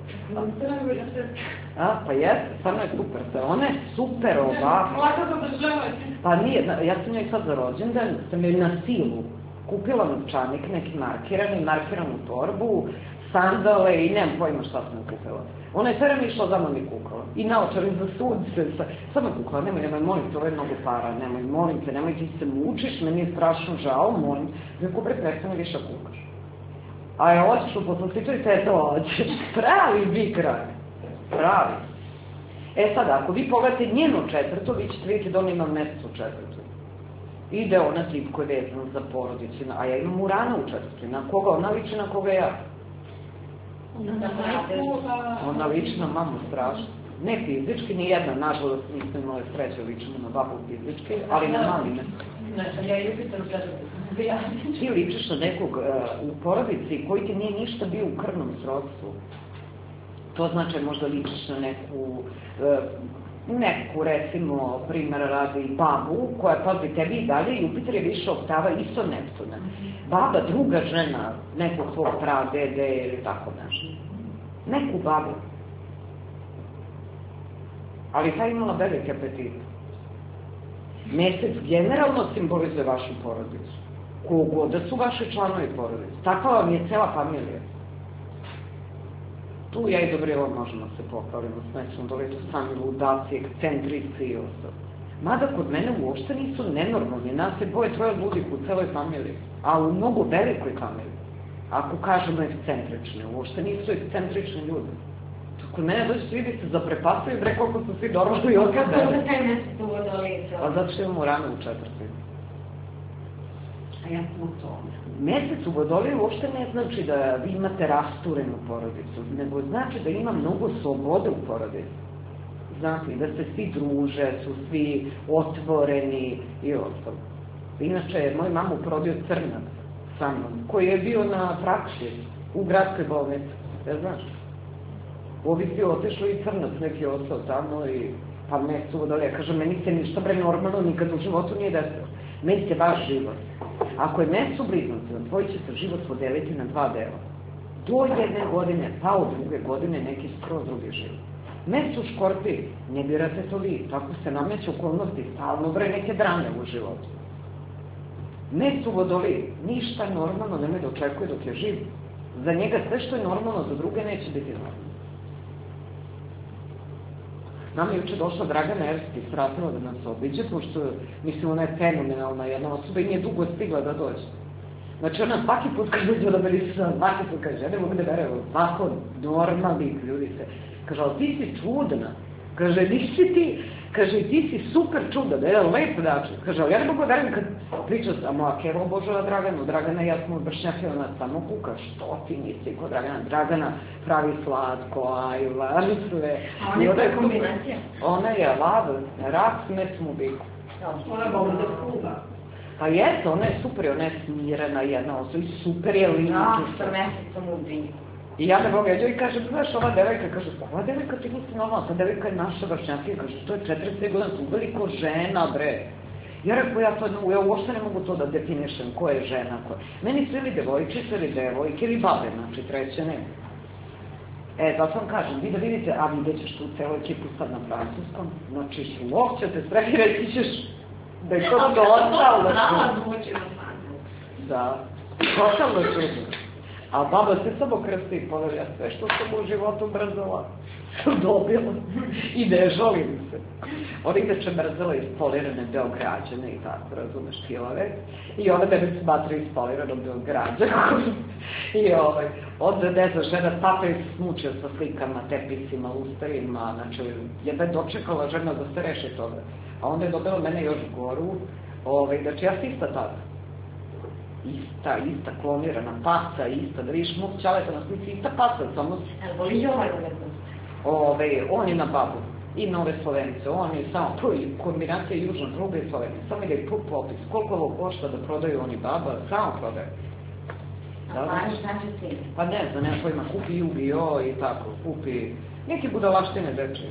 A, pa jeste, stvarno je super se, ona je super ovako. Lako se održavati. Pa nije, ja sam joj sad za rođendan, sam joj na silu kupila novčanik, neki markirani, markiranu torbu, sandale i nemam pojma šta sam kupila. Ona je sve mi išla za mnom i kukala. I naočari za sunce, samo kukala, nemoj, nemoj, molim te, ovo je mnogo para, nemoj, molim te, nemoj ti se mučiš, meni je strašno žao, molim. Rekao, bre, prestane više kukaš. A je otišao posle sliča i te to ođeš. Pravi bikrak. Pravi. E sad, ako vi pogledate njeno četvrto, vi ćete vidjeti da ona ima mesec u četvrtu. Ide ona tip koji je vezan za porodicu, a ja imam Urana u četvrtu. Na koga ona liči, na koga ja. Ona liči na mamu strašno. Ne fizički, ni jedna, nažalost, nismo imali sreće ličimo na babu fizički, ali na mamine. Ja i Jupiter u četvrtu. Ti ličiš na nekog u porodici koji ti nije ništa bio u krvnom srodstvu. To znači možda ličiš na neku, neku recimo, primjera radi babu, koja pazi tebi i dalje, Jupiter je više oktava isto Neptuna. Baba, druga žena nekog svog pradede ili tako nešto. neku babu. Ali ta imala velike apetite. Mesec generalno simbolizuje vašu porodicu. Kogo da su vaši članovi porodice. Takva vam je cela familija. Tu ja i Dobrila možemo se pohvaliti s mesecom, da li tu sami ludaci, ekscentrici i ostalo. Mada kod mene uopšte nisu nenormalni, nas je dvoje, troje ludih u celoj familiji, a u mnogo velikoj familiji. Ako kažemo ekscentrične, uopšte nisu ekscentrični ljudi. Kod mene dođe vidi se zaprepastaju, bre koliko su svi normalni od kada. Kako da taj mesec u Vodolicu? Pa zato što imamo rano u četvrti. A ja sam u tome. Mesec u Vodoliju uopšte ne znači da vi imate rasturenu porodicu, nego znači da ima mnogo slobode u porodici. Znate, da se svi druže, su svi otvoreni i ostalo. Inače, moj mamu porodio Crnac sa mnom, koji je bio na praksi u gradskoj bolnici, ja znaš. Ovi svi otešli i Crnac neki ostao tamo i pa mesec u Vodoliju. Ja kažem, meni se ništa bre normalno nikad u životu nije desilo. Meni se vaš život. Ako je mesec u Bliznovcu, tvoj će se život podeliti na dva dela. Do jedne godine, pa od druge godine neki skroz drugi život. Mesec u Škorpiji, ne birate to vi, tako se nameće okolnosti, stalno bre neke drame u životu. Mesec u Vodoliji, ništa normalno nemoj da očekuje dok je živ. Za njega sve što je normalno, za druge neće biti normalno. Nama je juče došla Dragana Erskić, svratila da nas obiđe, pošto, mislim, ona je fenomenalna jedna osoba i nije dugo stigla da dođe. Znači, ona svaki put kad dođe da beri se, svaki put kaže, ja ne mogu da verujem, svako normalnih ljudi se. Kaže, ali ti si čudna. Kaže, nisi ti, kaže, ti si super čudan, da je lep način. Kaže, ali ja ne mogu da verujem kad priča sa moja Keva obožava Draganu, Dragana i ja smo bršnjake, ona samo kuka, što ti nisi kod Dragana? Dragana pravi slatko, ajla, sve. A ona je koja kombinacija? Ona je lav, rak s mesecom u biku. Ona mogu da kuva. Pa jeste, ona je super, ona je smirena jedna osoba i super je lična. Rak sa mesecom u biku. I ja ne mogu, ja joj kažem, znaš, ova devojka, kaže, ova devojka ti nisi normalna, ta devojka je naša vršnjaka, kaže, to je četrdeset godina, tu veliko žena, bre. Ja rekao, ja to, ja uopšte ne mogu to da definišem, ko je žena, ko je. Meni su ili devojčice, ili devojke, ili babe, znači, treće ne. E, zato vam kažem, vi da vidite, a vidjet ćeš tu celu ekipu sad na francuskom, znači, šlok će te sve i reći ćeš da je to totalno čudno. Da, totalno čudno. A baba se samo krsti i ponavlja sve što sam u životu mrzela, sam dobila i ne žalim se. Ona inače mrzela ispolirane Beograđane i tako, razumeš, kilave. I ona mene smatra ispoliranom Beograđanom. I ovaj, onda, ne znam, žena tata je smučio sa slikama, tepisima, lusterima, znači, jedna je dočekala žena da se reši toga. A onda je dobila mene još goru, ovaj, znači, ja sam ista tata. Ista, ista klonirana pasa, ista, da vidiš mog ćaleta na slici, ista pasa, samo... Ali voli i ovaj umetnost? Ove, on je na babu, i nove Slovenice, on je samo, to je kombinacija južnog kluba i Slovenice, samo ide put popis, koliko ovo košta da prodaju oni baba, samo prodaju. A pani šta će si? Pa ne znam, nema pojma, kupi Yu-Gi-Oh i tako, kupi neke budalaštine dečije.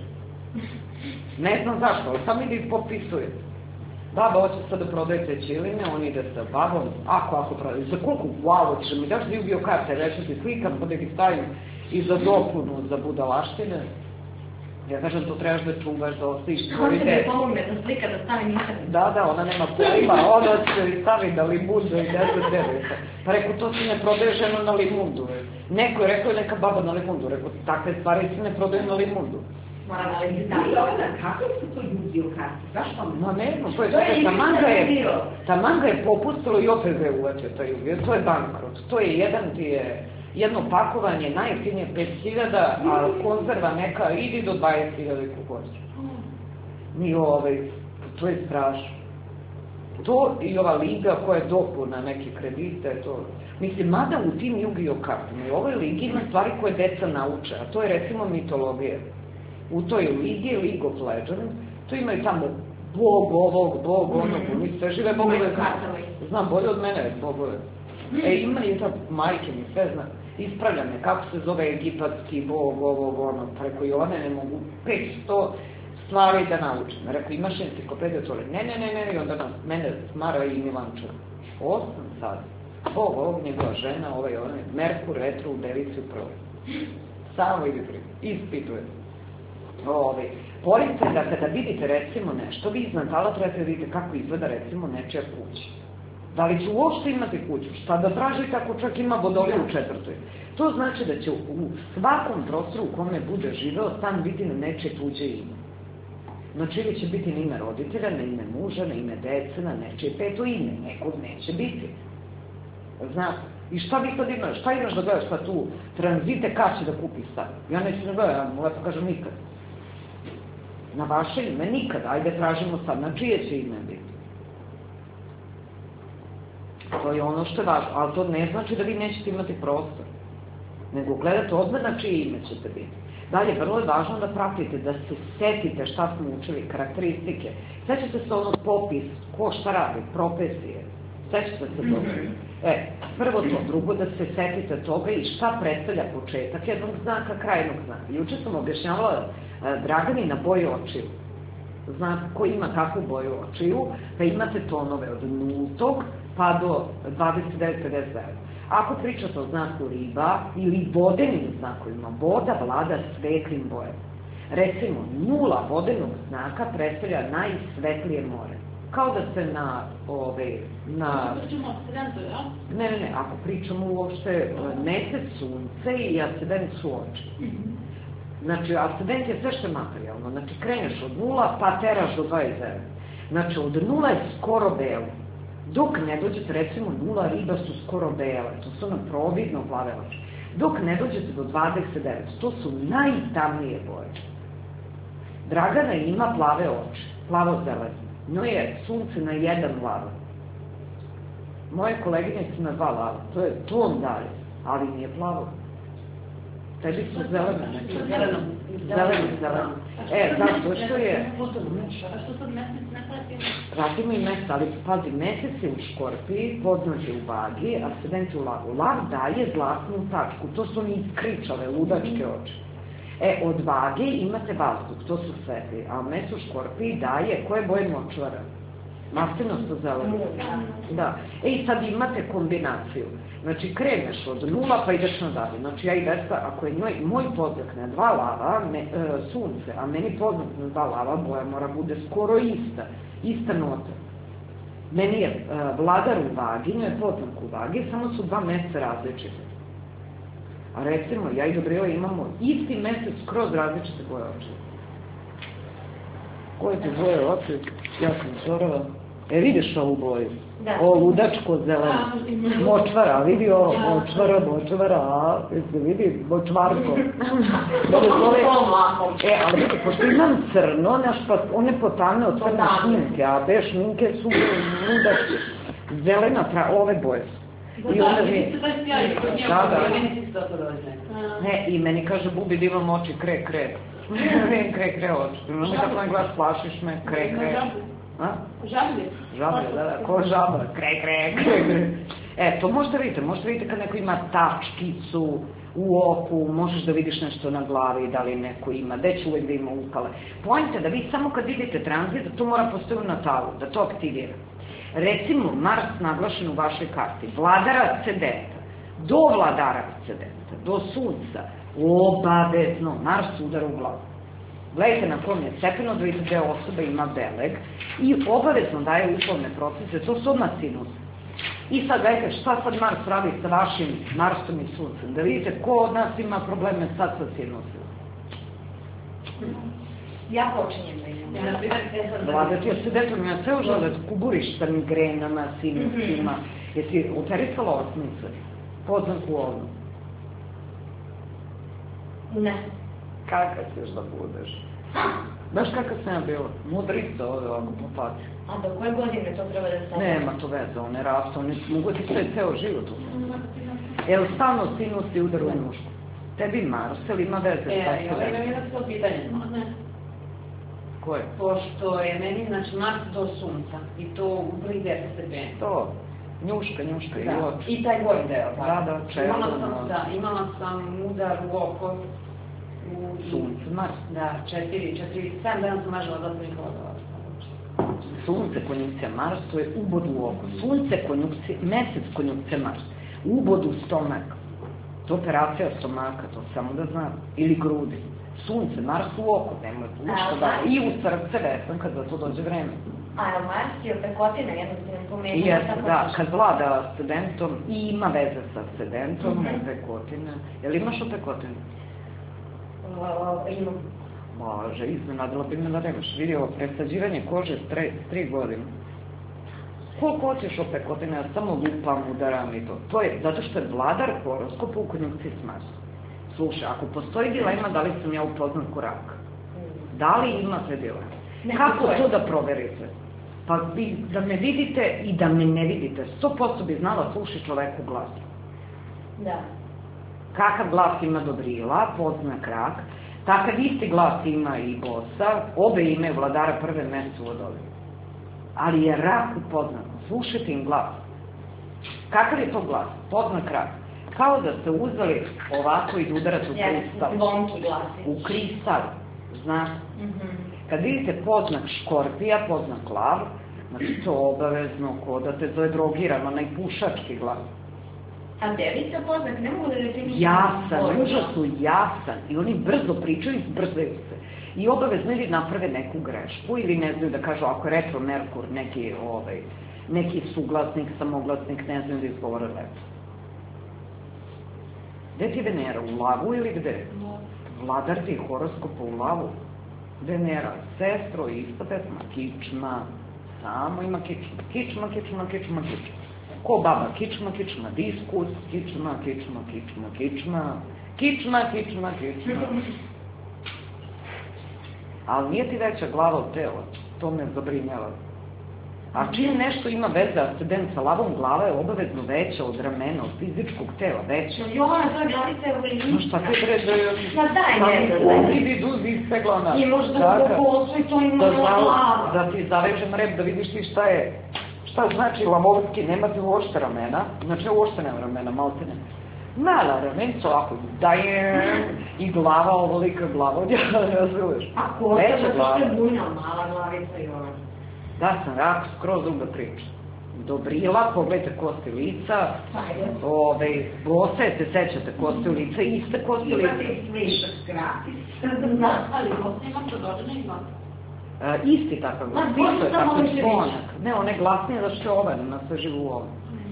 Ne znam zašto, ali samo ide i popisuje. Baba hoće sad da prodaje te čiline, on ide sa babom, ako, ako prodaje, za koliko, wow, hoćeš mi daš da Yu-Gi-Oh karte, reću ti slikam, pa da ih stavim i za dopunu, za budalaštine. Ja kažem, to trebaš da čuvaš, da ostaviš svoje dete. On će mi pomogne da slika, da stavim internet. Da, da, ona nema pojma, ona će stavi na limundu i ne znam gde. Pa rekao, to se ne prodaje žena na limundu. Neko je rekao, neka baba na limundu. Rekao, takve stvari se ne prodaju na limundu. Moram da li Da li ona, kako su to Yu-Gi-Oh karte? Zašto? Ma ne znam, to je, ta manga je, ta manga je popustila i opet ga je uvetio, ta Yu-Gi-Oh, to je bankrot. To je jedan ti je, jedno pakovanje, najjeftinije pet hiljada, a konzerva neka idi do dvadeset hiljada i kukođe. I ovaj, to je strašno. To i ova liga koja je dopuna neke kredite, to... Mislim, mada u tim Yu-Gi-Oh kartama i ovoj ligi ima stvari koje deca nauče, a to je recimo mitologija. U toj ligi, League of Legends, tu imaju tamo bog ovog, bog onog, oni sve žive bogove. Znam bolje od mene bogove. E, ima i ta majke mi sve zna. Ispravlja me kako se zove egipatski bog ovog onog, preko i one ne mogu petsto stvari da naučim. Rekao, imaš enciklopediju to li? Ne, ne, ne, ne, i onda nas, mene smara i Milančar. Osam sad. Bog ovog njegova žena, ovaj, onaj, Merkur, retro, u devici u prvi. Samo idete, ispitujete. Poenta je da kada vidite recimo nešto, vi iz mentala trebate da vidite kako izgleda recimo nečija kuća. Da li će uopšte imati kuću? Šta da tražite ako čak ima vodoliju u četvrtoj? To znači da će u svakom prostoru u kome bude živeo stan biti na nečije tuđe ime. Znači ili će biti na ime roditelja, na ime muža, na ime dece, na nečije peto ime. Nekog neće biti. Znate? I šta vi sad imaš? Šta imaš da gledaš sad tu tranzite kad će da kupi stan? Ja neću da gledam, ja mu lepo kažem nikad. Na vaše ime nikad. Ajde tražimo sad na čije će ime biti. To je ono što je važno, ali to ne znači da vi nećete imati prostor. Nego gledate odmah na čije ime ćete biti. Dalje, vrlo je važno da pratite, da se setite šta smo učili, karakteristike. Sećate se ono popis, ko šta radi, profesije. Sećate se toga. E, prvo to, drugo da se setite toga i šta predstavlja početak jednog znaka, kraj jednog znaka. Juče sam objašnjavala Dragani na boju očiju. Znak ko ima kakvu boju očiju, pa imate tonove od nultog pa do dvadeset devet pedeset devet. Ako pričate o znaku riba ili vodenim znakovima, voda vlada svetlim bojem. Recimo, nula vodenog znaka predstavlja najsvetlije more. Kao da ste na... Ako pričamo o ascendentu, ja? Ne, ne, ne, ako pričamo uopšte mesec, sunce i ascendent su oči. Znači, ascendent je sve što je materijalno. Znači, kreneš od nula pa teraš do dvadeset devet. Znači, od nula je skoro belo. Dok ne dođete, recimo, nula riba su skoro bele. To su nam providno plave oči. Dok ne dođete do dvadeset devet, to su najtamnije boje. Dragana ima plave oči, plavo-zelene. Njoj je sunce na jedan lava. Moje kolegine su na dva lava. To je ton dalje, ali nije plavo. Tebi su zelene, znači. Zeleno. Zeleno, zeleno. E, zato što je... A što sad mesec ne pratimo? Pratimo i mesec, ali pazi, mesec je u Škorpiji, podnožje u Vagi, ascendent je u Lavu. Lav daje zlatnu tačku, to su oni iskričave, ludačke oči. E, od Vage imate vazduh, to su svetli, a mesec u Škorpiji daje, koje boje močvara? Maslinosto zeleno. Da. E, i sad imate kombinaciju. Znači, kreneš od nula pa ideš nadalje. Znači, ja i Vespa, ako je njoj, moj poznak na dva lava, me, e, sunce, a meni poznak na dva lava, boja mora bude skoro ista. Ista nota. Meni je e, vladar u Vagi, njoj je poznak u Vagi, samo su dva meseca različite. A recimo, ja i Gabriela imamo isti mesec skroz različite boje oči. Koje te boje oči? Ja sam Zorova. E, vidiš ovu boju? O, ludačko zeleno. Močvara, vidi ovo, močvara, močvara, jeste vidi, močvarko. E, ali vidi, pošto imam crno, one potane od crne šminke, a te šminke su ludačke. Zelena, ove boje su. I onda mi... Da, da. Ne, i meni kaže Bubi da imam oči kre, kre. Ne, kre, kre oči. No mi tako ne gledaš, plašiš me, kre, kre. Žablje. Žablje, da, da, ko žaba, kre, kre, kre, kre. E, to možete vidite, možete vidite kad neko ima tačkicu u oku, možeš da vidiš nešto na glavi, da li neko ima, gde će uvek da ima upale. Pojenta da vi samo kad vidite tranzit, da to mora postoji u natalu, da to aktivira. Recimo, Mars naglašen u vašoj karti, vladara ascendenta, do vladara ascendenta, do sunca, obavezno, Mars udara u glavu. Gledajte na kom je stepeno da vidite gde osoba ima beleg i obavezno daje uslovne procese, to su odmah sinus. I sad gledajte šta sad Mars radi sa vašim Marsom i suncem, da vidite ko od nas ima probleme sad sa sinusom. Ja počinjem da imam. Vladati ascendentom, ja ceo žele kuburiš sa migrenama, sinusima. Jesi uterisala osmice? Poznanku ovnu? Ne. Kaka ćeš da budeš? Znaš kakav sam ja bila? Mudrica ovde ovako po faci. A do koje godine to treba da se... Nema to veze, one rastu, one mogu ti sve ceo život uzeti. Jel stalno sinusi udaru u mušku? Tebi Mars, ili ima veze šta se veze? Evo, imam jedno pitanje. Ne. Koje? Pošto je meni, znači, Mars do sunca i to u prvih deset stepeni. To, njuška, njuška i oči. I taj gornji deo. Da, da, čelo. Da, imala sam udar u oko. Sunce, Mars. Da, četiri, četiri, sedam dana sam važila da sam ih hodala. Sunce, konjunkcija Mars, to je ubod u oko. Sunce, konjunkcija, mesec, konjunkcija Mars. Ubod u stomak. To je operacija stomaka, to samo da znam. Ili grudi. Sunce, Mars u oko, nemoj ništa da... I u srce vesanka, za to dođe vreme. A je Mars i opekotina, jedno si nam pomenula. Jeste, da, kad vlada ascendentom i ima veze sa ascendentom, opekotina. Jel imaš opekotinu? Imam. Bože, iznenadila bi me da nemaš. Vidi ovo, presađivanje kože s tri godine. Koliko hoćeš opekotina, ja samo lupam, udaram i to. To je zato što je vladar horoskopa u konjunkciji s Marsom. Slušaj, ako postoji dilema da li sam ja upoznat ko rak, da li imate dilema? Kako to da proverite? Pa da me vidite i da me ne vidite, sto posto bi znala sluši čoveku glas. Da. Kakav glas ima Dobrila, poznak rak, takav isti glas ima i Bosa, obe imaju vladara prve mesece u Vodovi. Ali je rak upoznat, slušajte im glas. Kakav je to glas? Poznak rak. Kao da ste uzeli ovako i da udarate u kristal. Zvonki glasić. U kristal, znaš. Kad vidite poznak škorpija, poznak lav, znači to obavezno ko da te zove drogiran, onaj pušački glas. A devica poznak, ne mogu da definišem. Jasan, užasno jasan. I oni brzo pričaju i zbrzaju se. I obavezno ili naprave neku grešku, ili ne znaju da kažu, ako je retro Merkur, neki, ovaj, neki suglasnik, samoglasnik, ne znaju da izgovore lepo. Gde ti je Venera? U lavu ili gde? Vladar ti horoskopa u lavu. Venera, sestro, ista pesma, kičma, samo ima kičma, kičma, kičma, kičma, kičma. Ko baba, kičma, kičma, diskus, kičma, kičma, kičma, kičma, kičma, kičma, kičma. Ali nije ti veća glava od tela, to me zabrinjava. A čim nešto ima veze ascendent sa lavom, glava je obavezno veća od ramena, od fizičkog tela, veća. Jovana, to je glavica je u veljica. No šta ti treba je... Ma daj ne da daj. Ti bi duzi ispeglana. I možda u bolcu i to ima glava. Da ti zavežem rep, da vidiš ti šta je... Šta znači lavovski, nemate uošte ramena, znači uošte nema ramena, malte ne. Mala ramenco, ako da je i glava, ovolika glava, od ja razumeš. A kosa, zato što je bujna, mala glavica i ona. Da sam rak, skroz druga priča. Dobrila, pogledajte kosti lica, ove, Bose, se sećate kosti lica, iste kosti lica. Imate i sličak gratis. Ali Bose ima prodorene i glas. Isti takav glas, isto je tako sponak. Ne, on je glasnije da što je ovaj, na sve živu u ovom.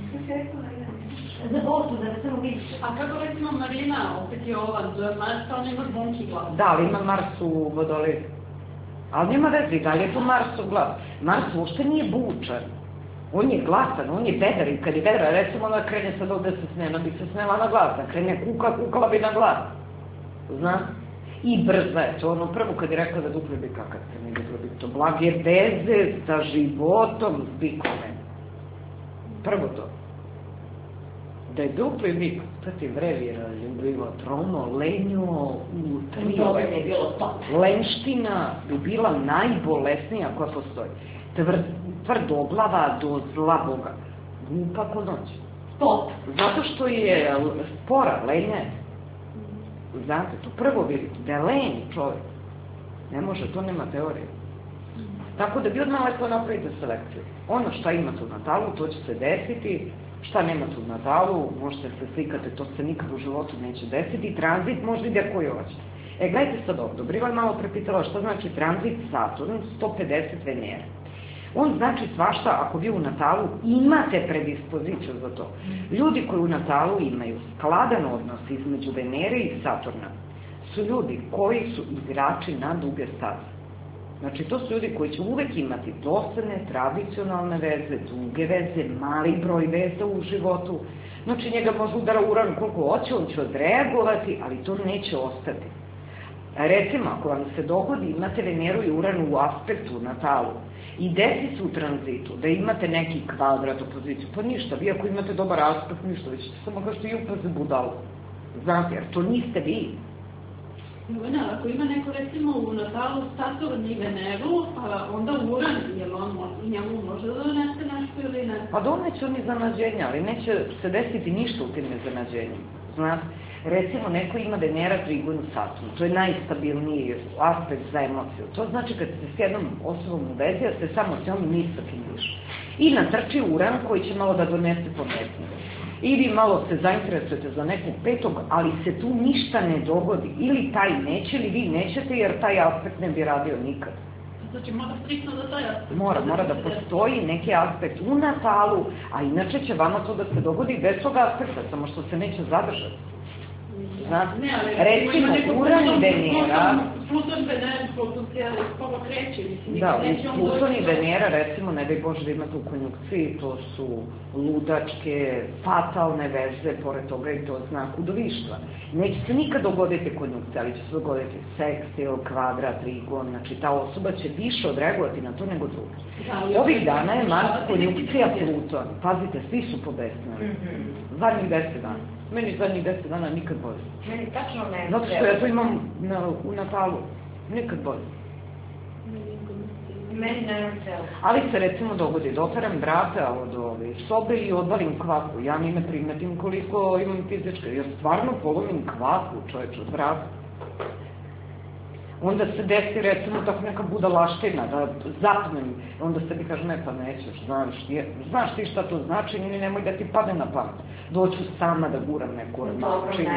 Za Bosu, da samo vidiš. A kako recimo Marina, opet je ovan, zove Marsa, on ima zvonki glas. Da, ali ima Mars u Vodolivu. Ali nema veze, da li je to Marsov glas? Mars uopšte nije bučan. On je glasan, on je vedar i kad je vedar, recimo ona krene sad ovde se snema, bi se snela na glas, da krene kuka, kukala bi na glas. Znaš? I brza je, to ono prvo kad je rekla da dupli bik, kakav se ne dupli bik, to blage veze sa životom s bikome. Prvo to. Da je dupli bik, to ti vrevira ljubivo, trono, lenjo, u trio, lenština bi bila najbolesnija koja postoji. Tvrdoglava do zla Boga. Glupa ko noć. Stop. Zato što je spora, lenja. Znate, to prvo vidite, da je lenj čovjek. Ne može, to nema teorije. Tako da bi odmah lepo napravite selekciju. Ono šta imate u natalu, to će se desiti. Šta nemate u natalu, možete se slikati, to se nikad u životu neće desiti. Tranzit možda ide koji hoće. E, gledajte sad ovdje, Dobrila je malo prepitala šta znači tranzit Saturn, sto pedeset Venere. On znači svašta ako vi u natalu imate predispoziciju za to. Ljudi koji u natalu imaju skladan odnos između Venere i Saturna su ljudi koji su igrači na duge staze. Znači, to su ljudi koji će uvek imati dosadne, tradicionalne veze, duge veze, mali broj veza u životu. Znači, njega može udara uran koliko hoće, on će odreagovati, ali to neće ostati. Recimo, ako vam se dogodi, imate Veneru i Uran u aspektu, u natalu, i desi se u tranzitu, da imate neki kvadrat opoziciju, pa ništa, vi ako imate dobar aspekt, ništa, vi ćete samo kao što i upaze budalu. Znate, jer to niste vi. Jovana, ako ima neko recimo u natalu Saturn i Veneru, onda Uran, jer on njemu može da donese nešto ili ne? Pa doneće on iznenađenja, ali neće se desiti ništa u tim iznenađenjima. Znate, recimo neko ima Venera trigonu Saturn, to je najstabilniji aspekt za emociju. To znači kad ste s jednom osobom u vezi, da ste samo s njom i ni sa kim više. I natrči Uran koji će malo da donese pometnje. i vi malo se zainteresujete za nekog petog, ali se tu ništa ne dogodi. Ili taj neće, ili vi nećete, jer taj aspekt ne bi radio nikad. Znači mora striktno da taj aspekt... Mora, mora da postoji neki aspekt u natalu, a inače će vama to da se dogodi bez tog aspekta, samo što se neće zadržati. Znate, recimo, Uran i Venera... Pluton, Venera, Pluton se skoro kreće, mislim, da, Pluton i Venera, recimo, ne daj Bože da imate u konjunkciji, to su ludačke, fatalne veze, pored toga i to znak udovištva. Neće se nikad dogoditi konjunkcija, ali će se dogoditi sekstil, kvadrat, trigon, znači ta osoba će više odreagovati na to nego druga. Ovih dana je Mars konjunkcija Pluton. Pazite, svi su pobesnili. Zadnjih deset dana. Meni zadnjih deset dana nikad bolje. Meni tačno ne. Zato što ja to imam u natalu. Nikad bolje. Meni ne treba. Ali se recimo dogodi da operam vrata od ove sobe i odvalim kvaku. Ja ni ne primetim koliko imam fizičke. Jer stvarno polomim kvaku, čovječ, od vrata. Onda se desi recimo tako neka budalaština, da zapnem. Onda sebi kaže, ne pa nećeš, znaš ti, znaš ti šta to znači, ili nemoj da ti padne na pamet. Doću sama da guram neku malčinu.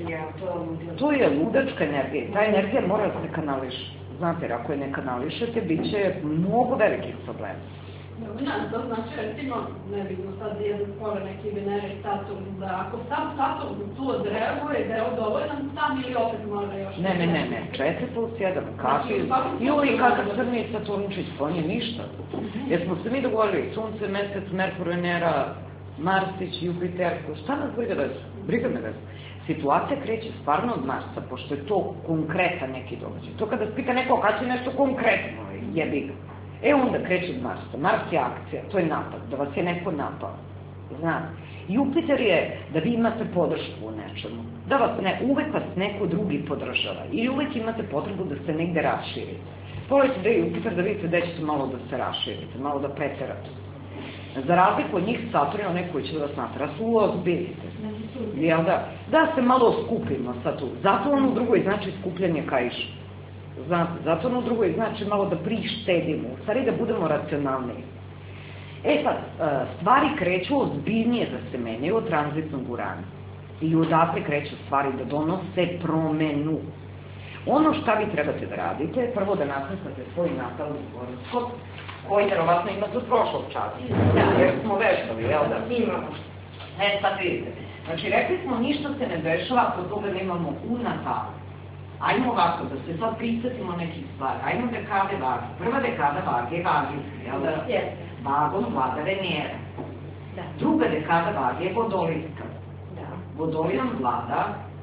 To je ludačka energija. Ta energija mora da se kanališe. Znate, jer ako je ne kanališete, bit će mnogo velikih problema. Dobro, to znači, recimo, nebitno sad je skoro neki Venera i Saturn, da ako sam Saturn tu odreaguje, da je dovoljan sam ili opet mora još... Ne, ne, ne, ne, četiri plus jedan, kakvi... Juli, kakav crni Saturnčić, to nije ništa. Jer smo se mi dogovorili, Sunce, Mesec, Merkur, Venera, Marsić, Jupiter, šta nas briga da su? Briga me da su. Situacija kreće stvarno od Marsa, pošto je to konkretan neki događaj. To kada spita neko, kad će nešto konkretno, jebi ga. E onda kreće od Marsa. Mars je akcija, to je napad, da vas je neko napao. Znate, Jupiter je da vi imate podršku u nečemu. Da vas ne, uvek vas neko drugi podržava. I uvek imate potrebu da se negde raširite. Pogledajte da je Jupiter da vidite da ćete malo da se raširite, malo da preterate. Za razliku od njih Saturn je onaj koji će da vas natera, su ozbiljite. Jel da? Da se malo skupimo sad tu. Zato ono u drugoj znači skupljanje kaiša. Znate, zato ono u drugoj znači malo da prištedimo, u stvari da budemo racionalniji. E sad, stvari kreću ozbiljnije da se menjaju od tranzitnog Urana. I odatle kreću stvari da donose promenu. Ono šta vi trebate da radite, prvo da nasmetate svoj natalni horoskop, koji verovatno imate od prošlog časa. Jer smo vežbali, jel da? Imamo. E sad vidite. Znači, rekli smo, ništa se ne dešava ako toga ne imamo u natalu. Ajmo ovako, da se sad prisetimo nekih stvari. Ajmo dekade vage. Prva dekada vage je vagijska, jel da? Vagom vlada Venera. Druga dekada vage je vodolitka. Vodolinom vlada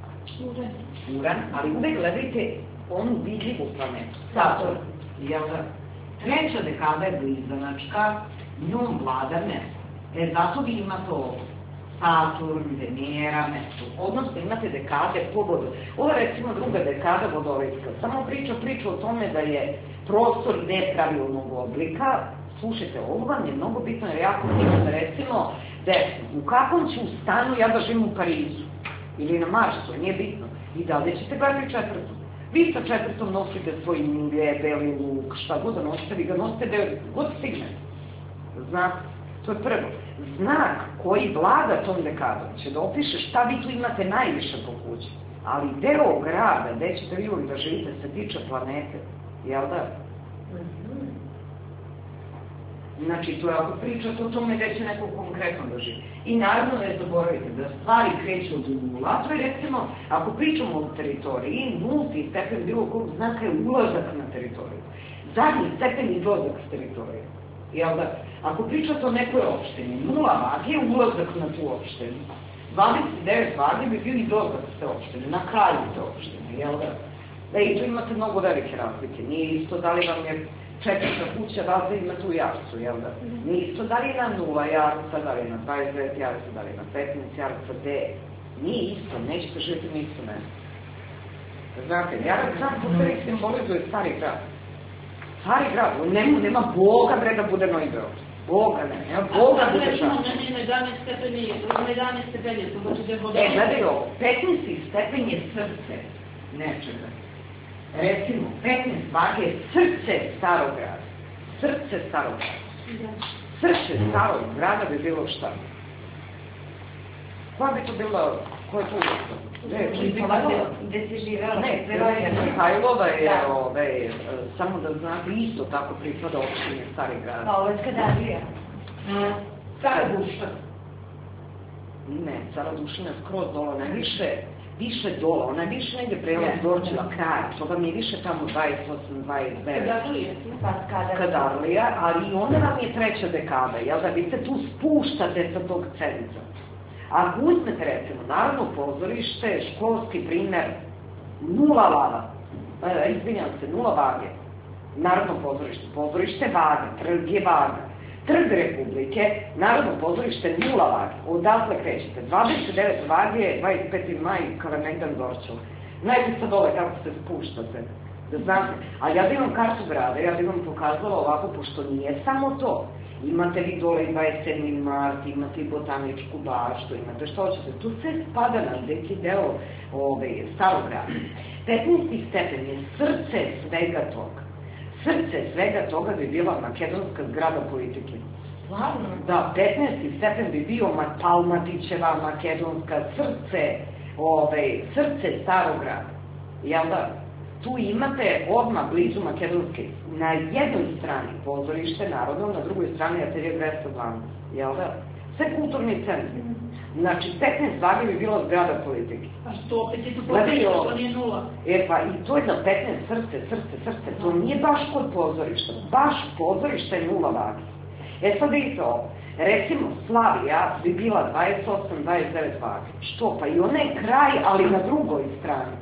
Uran, ali uvek gledajte onu vidljivu planetu, Saturn. Jel da? Treća dekada je blizanačka, njom vlada Merkur. E, zato vi imate ovo. Saturn, Venera, Merkur. Odnosno imate dekade po vodu. Ovo je recimo druga dekada vodolitka. Samo priča priča o tome da je prostor nepravilnog oblika. Slušajte, ovo vam je mnogo bitno jer jako bitno, recimo, desno. U kakvom ću stanu ja da živim u Parizu? Ili na Marsu, nije bitno. I da li ćete gledati četvrtu? Vi sa četvrtom nosite svoj milje, beli luk, šta god da nosite, vi ga nosite da god stignete. Znate, to je prvo. Znak koji vlada tom dekadom će da opiše šta vi tu imate najviše po kući. Ali deo grada, gde ćete vi uvijek da živite, se tiče planete. Jel da? Znači, to je ako pričate o tome gde će neko konkretno da živi. I naravno ne zaboravite da stvari kreću od nula. To je recimo, ako pričamo o teritoriji, nulti stepen bilo kog znaka je ulazak na teritoriju. Zadnji stepen je izlazak s teritorije. Jel da? Ako pričate o nekoj opštini, nula vage je ulazak na tu opštinu. dvadeset devet vage bi bio izlazak s te opštine, na kraju te opštine, jel da? Da i tu imate mnogo velike razlike. Nije isto da li vam je četvrta kuća vaza imate u jarcu, jel da? Nije isto da li je na nula jarca, da li je na dvadeset devet jarca, da li je na petnaest jarca, gde? Nije isto, nećete živjeti na isto mesto. Znate, jarac sam po sebi simbolizuje stari grad. Stari grad, nema, nema Boga bre da bude Novi Beograd. Boga ne, nema Boga da bude šan. A sad recimo na jedanaest stepeni, na jedanaest stepeni, to znači da je voda... E, gledaj ovo, petnaesti stepen je srce nečega. Recimo, petnaest vage je srce starog grada. Srce starog grada. Srce starog grada bi bilo šta? Koja bi to bila, koja je to ulica? Gde si živela? Ne, Crvenka Mihajlova je, samo da znate, isto tako pripada opštini Stari grad. Pa ovo je Skadarlija. Stara Duša. Ne, Stara Dušina je skroz dole, ona je više, više dole, ona je više negdje prelaz Dorčeva kraj, toga mi je više tamo dvadeset osam dvadeset devet. Skadarlija. Pa Skadarlija. Skadarlija, ali i ona vam je treća dekada, jel da vi se tu spuštate sa tog centra. Ako uzmete recimo Narodno pozorište, školski primer, nula lava, e, izvinjam se, nula vage, Narodno pozorište, pozorište vaga, trg je vaga, Trg Republike, Narodno pozorište nula vage, odatle krećete, dvadeset devet vage, dvadeset peti maj, Kalemegdan Dorčel, znajte sad dole kako se spuštate, da znate, a ja da imam kartu grada, ja da vam pokazala ovako, pošto nije samo to. Imate vi dole i dvadeset sedmi mart, imate i botaničku baštu, imate što hoćete. Tu sve spada na neki deo Starog grada. petnaesti stepen je srce svega toga. Srce svega toga bi bila makedonska zgrada politike. Stvarno? Da, petnaesti stepen bi bio Palmatićeva makedonska srce, srce Starog grada. Jel da? Tu imate odmah blizu Makedonske, na jednoj strani pozorište Narodno, na drugoj strani Atelje dvesta dvanaest, jel da? Sve kulturni centri. Znači, petnaest vaga bi bilo zgrada politike. A što opet je to pozorište, to nije nula? E pa, i to je na petnaest srce, srce, srce, to nije baš kod pozorišta, baš pozorište je nula vaga. E sad vidite ovo, recimo Slavija bi bila dvadeset osam dvadeset devet vaga. Što? Pa i ona je kraj, ali na drugoj strani.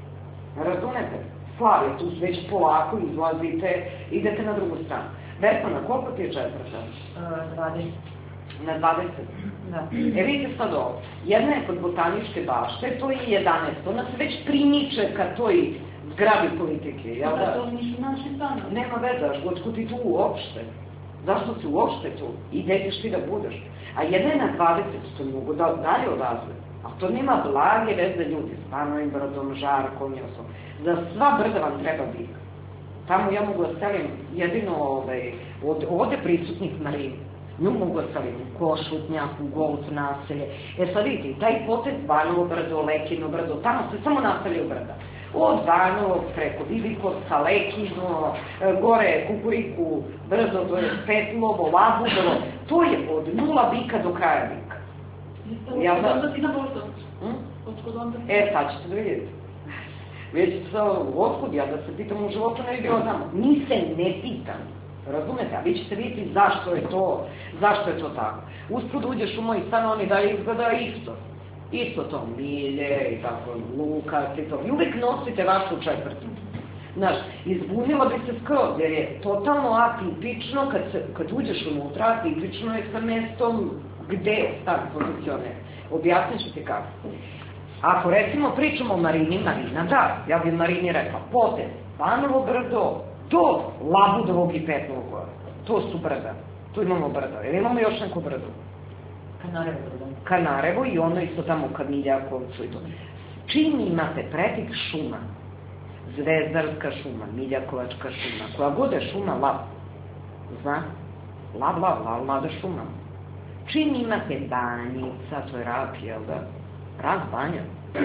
Razumete? Slavija, tu već polako izlazite, idete na drugu stranu. Vesna, na koliko ti je četvrta? dvadeset. Na dvadeset? Da. E vidite sad ovo, jedna je kod Botaničke bašte, to je jedanaest, ona se već primiče ka toj zgradi politike, jel da? To nisu naši stanovi. Nema veze, otko ti tu uopšte? Zašto si uopšte tu? I gde ćeš ti da budeš? A jedna je na dvadeset, to mogu da dalje odazve. A to nema blage veze ljudi, s Panovim brdom, Žarkom i osvom. Za sva brda vam treba bik. Tamo ja mogu da stavim jedino od ovde prisutnih Marini. Nju mogu da stavim u Košutnjak, u Golf naselje. Jer sad vidite, taj potez Banovo brdo, Lekino brdo, tamo se samo nastavljaju brda. Od Banovog preko Vivikovca, Lekino, gore Kukuriku, brdo, to je Petlovo, Labudovo. To je od nula bika do kraja bika. Otkud onda si na Voždovcu? Otkud onda si? E, sad ćete da vidjeti. Vidite sa otkud, ja da se pitam u životu ne bi bilo tamo. Mi se ne pitam. Razumete? A vi ćete vidjeti zašto je to, zašto je to tako. Uspud uđeš u moj stan, oni dalje izgleda isto. Isto to, Milje i tako, Lukas i to. I uvijek nosite vašu četvrtu. Znaš, izbunila bi se skroz, jer je totalno atipično, kad, se, kad uđeš unutra, atipično je sa mestom gde je stan pozicione. Objasnit ću ti kako. Ako recimo pričamo o Marini, Marina, da, ja bi Marini rekla, potez, Banovo brdo, do Labudovog i Petlovog gore. To su brda. Tu imamo brdo. Jer imamo još neko brdo? Kanarevo brdo. Kanarevo i ono isto tamo ka Miljakovcu i to. Čim imate pretik šuma, Zvezdarska šuma, Miljakovačka šuma, koja god je šuma, lav. Zna? Lav, lav, lav, lada šuma. Čim imate banjica, to je rak, jel da? Rak, banja.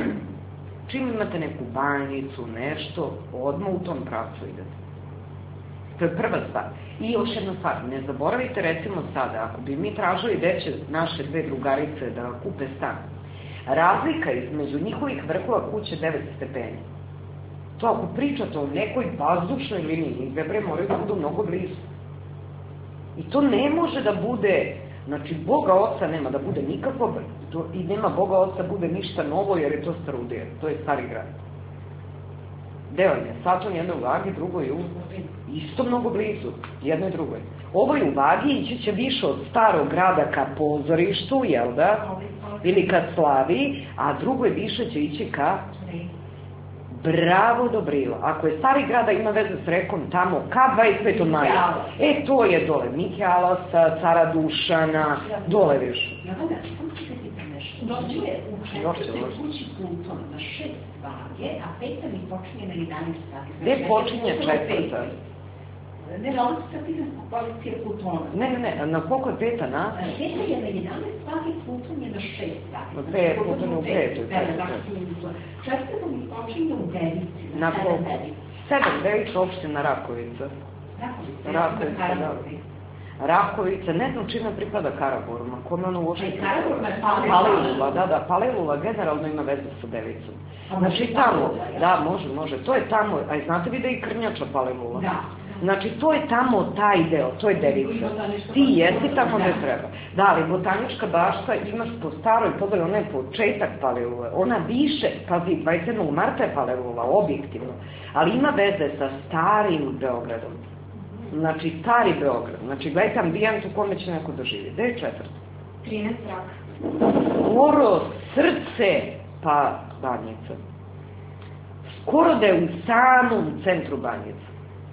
Čim imate neku banjicu, nešto, odmah u tom pravcu idete. To je prva stvar. I još jedna stvar, ne zaboravite recimo sada, ako bi mi tražili gde će naše dve drugarice da kupe stan, razlika između njihovih vrhova kuće devet stepeni. To ako pričate o nekoj vazdušnoj liniji, dve bre moraju da budu mnogo blizu. I to ne može da bude, znači Boga Oca nema da bude nikako, i nema Boga Oca bude ništa novo jer je to Starudija, to je Stari grad. Deo je, Saturn jedno u Vagi, drugo je u isto mnogo blizu, jedno i drugo je. Ovo je u Vagi, ići će više od Starog grada ka pozorištu, jel da? Ili ka Slaviji, a drugo je više će ići ka Bravo Dobrilo. Ako je Stari grada ima veze s rekom tamo ka dvadeset petog maja. E, to je dole. Mihjalasa, Cara Dušana, dole više. Jovana, samo ću se pitam nešto. Dođu je u četvrtoj kući Pluton na šest vage, a peta mi počinje na jedanaest sati. Gde počinje četvrta? Ne nalazi se partizanska koalicija Plutona. Ne, ne, ne, na koliko je peta na? Peta je na jedanaest sati, Pluton je na šest sati. Na pet, Pluton je u petu. Četvrtom počinje u devici, na sedam devici. Sedam devici opština Rakovica. Rakovica, Rakovica, da. Rakovica, ne znam čime pripada Karaburma, kome ono uopšte... Karaburma je Palilula, da, da, Palilula generalno ima vezu sa devicom. Znači tamo, da, može, može, to je tamo, a znate vi da je i Krnjača Palilula? Da. Znači to je tamo taj deo, to je devica. Ti jesi tamo gde treba. Da, ali botanička bašta imaš po staroj podeli, ona je početak Palilule, ona više, pazi, dvadeset sedmog marta je Palilula, objektivno, ali ima veze sa starim Beogradom. Znači, stari Beograd. Znači, gledajte ambijent u kome će neko doživjeti. Gde je četvrti? trinaest rak. Skoro srce, pa Banjica. Skoro da je u samom centru Banjica.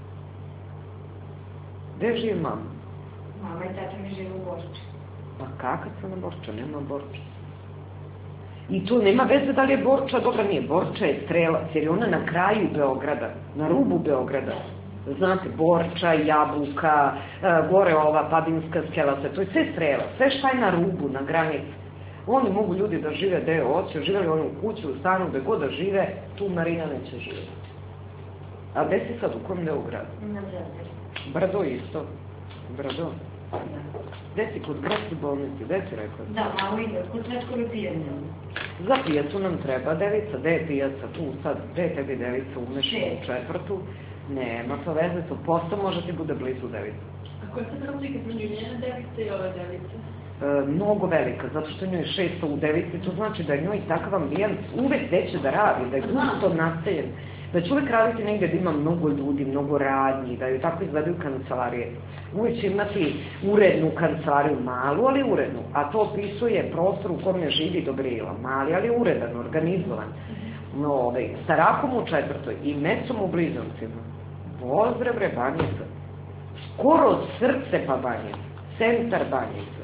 Gde živi mama? Mama i tata mi žive u Borči. Pa kakav se na Borča? Nema Borča. I tu nema veze da li je Borča, dobra nije. Borča je Strelac, jer je ona na kraju Beograda, na rubu Beograda. Znate, Borča, Jabuka, gore ova Padinska skela, to je sve Strelac, sve šta je na rubu, na granici. Oni mogu ljudi da žive gde hoće, živeli oni u kuću, u stanu, gde god da žive, tu Marina neće živjeti. A gde si sad, u kojem delu grada? Na Brdo. Brdo isto. Brdo. Gde si, kod gradske bolnice, gde si rekao? Da, malo ide, kod Svetskog pijenja. Za pijacu nam treba devica, gde je pijaca tu sad, gde je tebi devica umešana u četvrtu? Nema to veze, to posto može ti bude blizu devica. A koja je sad razlika između njene device i ove device? E, mnogo velika, zato što njoj je šesto u devici, to znači da je njoj takav ambijent uvek gde će da radi, da je gusto naseljen, da će uvek raditi negde da ima mnogo ljudi, mnogo radnji, da joj tako izgledaju kancelarije. Uvek će imati urednu kancelariju, malu, ali urednu, a to opisuje prostor u kome živi Dobrila, mali, ali uredan, organizovan. No, ovaj, sa Rakom u četvrtoj i Mecom u Blizancima. Pozdrav bre, Banjica. Skoro srce pa Banjica. Centar Banjica.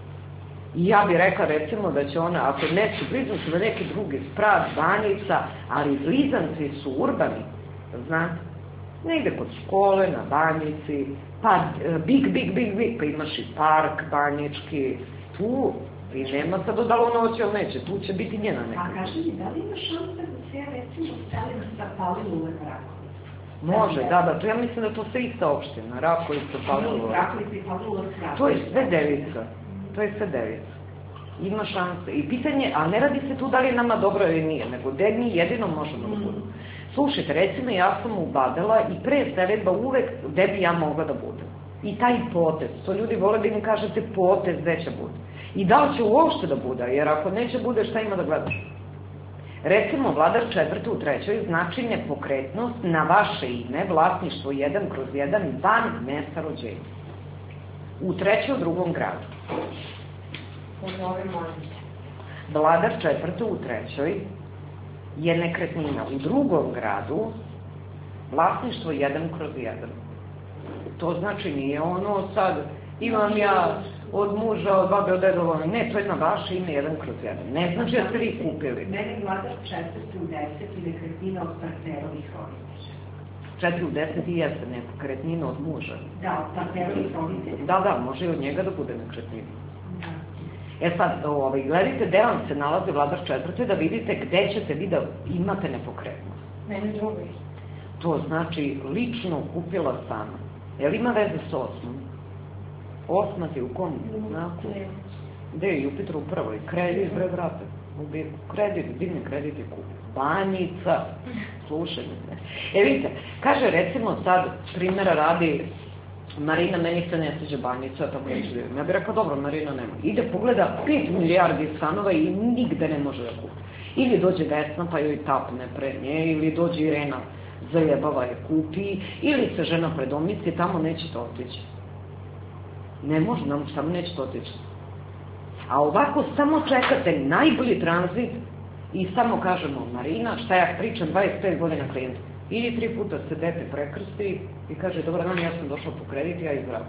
I ja bih rekla, recimo, da će ona, ako neće Blizanci, da neki drugi sprat Banjica, ali Blizanci su urbani, znate? Negde kod škole, na Banjici, pa big, big, big, big, pa imaš i park banjički, tu, i nema sad odalo noći, ali neće, tu će biti njena neka. A kaži mi, da li ima šansa da se ja recimo selim sa Palilule na Rakovicu? Može, da, da, to ja mislim da to sve ista opština, Rakovica, Palilula. Rakovica i Palilula s Rakovica. To je sve devica, to je sve devica. Ima šanse. I pitanje, a ne radi se tu da li je nama dobro ili nije, nego gde mi jedino možemo da budemo. Slušajte, recimo ja sam ubadala i pre selidba uvek gde bi ja mogla da budem. I taj potez, to ljudi vole da im kažete potez gde će bude. I da li će uopšte da bude, jer ako neće bude, šta ima da gledaš? Recimo, vladar četvrte u trećoj znači nepokretnost na vaše ime, vlasništvo jedan kroz jedan van mesta rođenja. U trećoj u drugom gradu. U Nove Monice. Vladar četvrte u trećoj je nekretnina. U drugom gradu vlasništvo jedan kroz jedan. To znači nije ono sad imam ja od muža, od babe, od dedova, ne, to je na vaše ime jedan kroz jedan. Ne znači da ste vi kupili. Mene vladar četvrti u deset i nekretnina od partnerovih roditelja. Četiri u deset i jeste nekretnina od muža. Da, od partnerovih roditelja. Da, da, može i od njega da bude nekretnina. E sad, ovaj, gledajte gde vam se nalazi vladar četvrte da vidite gde ćete vi da imate nepokretnost. Mene drugi. To znači lično kupila sama. Jel ima veze s osmom? Osma ti u kom znaku? Gde je Jupiter u prvoj? Kredit, bre, brate. Kredit, divni kredit je kup. Banjica. Slušaj me. E vidite, kaže recimo sad, primjera radi, Marina, meni se ne sviđa Banjica, tako neću da vidim. Ja bih rekao, dobro, Marina nema. Ide pogleda pet milijardi stanova i nigde ne može da kupi. Ili dođe Vesna pa joj tapne pre nje, ili dođe Irena, zajebava je kupi, ili se žena predomisli, tamo neće to otići. Ne može, nam samo neće to otići. A ovako samo čekate najbolji tranzit i samo kažemo, Marina, šta ja pričam, dvadeset pet godina klijentu. Ili tri puta se dete prekrsti i kaže, dobro, nam, ja sam došla po kredit, ja izrak.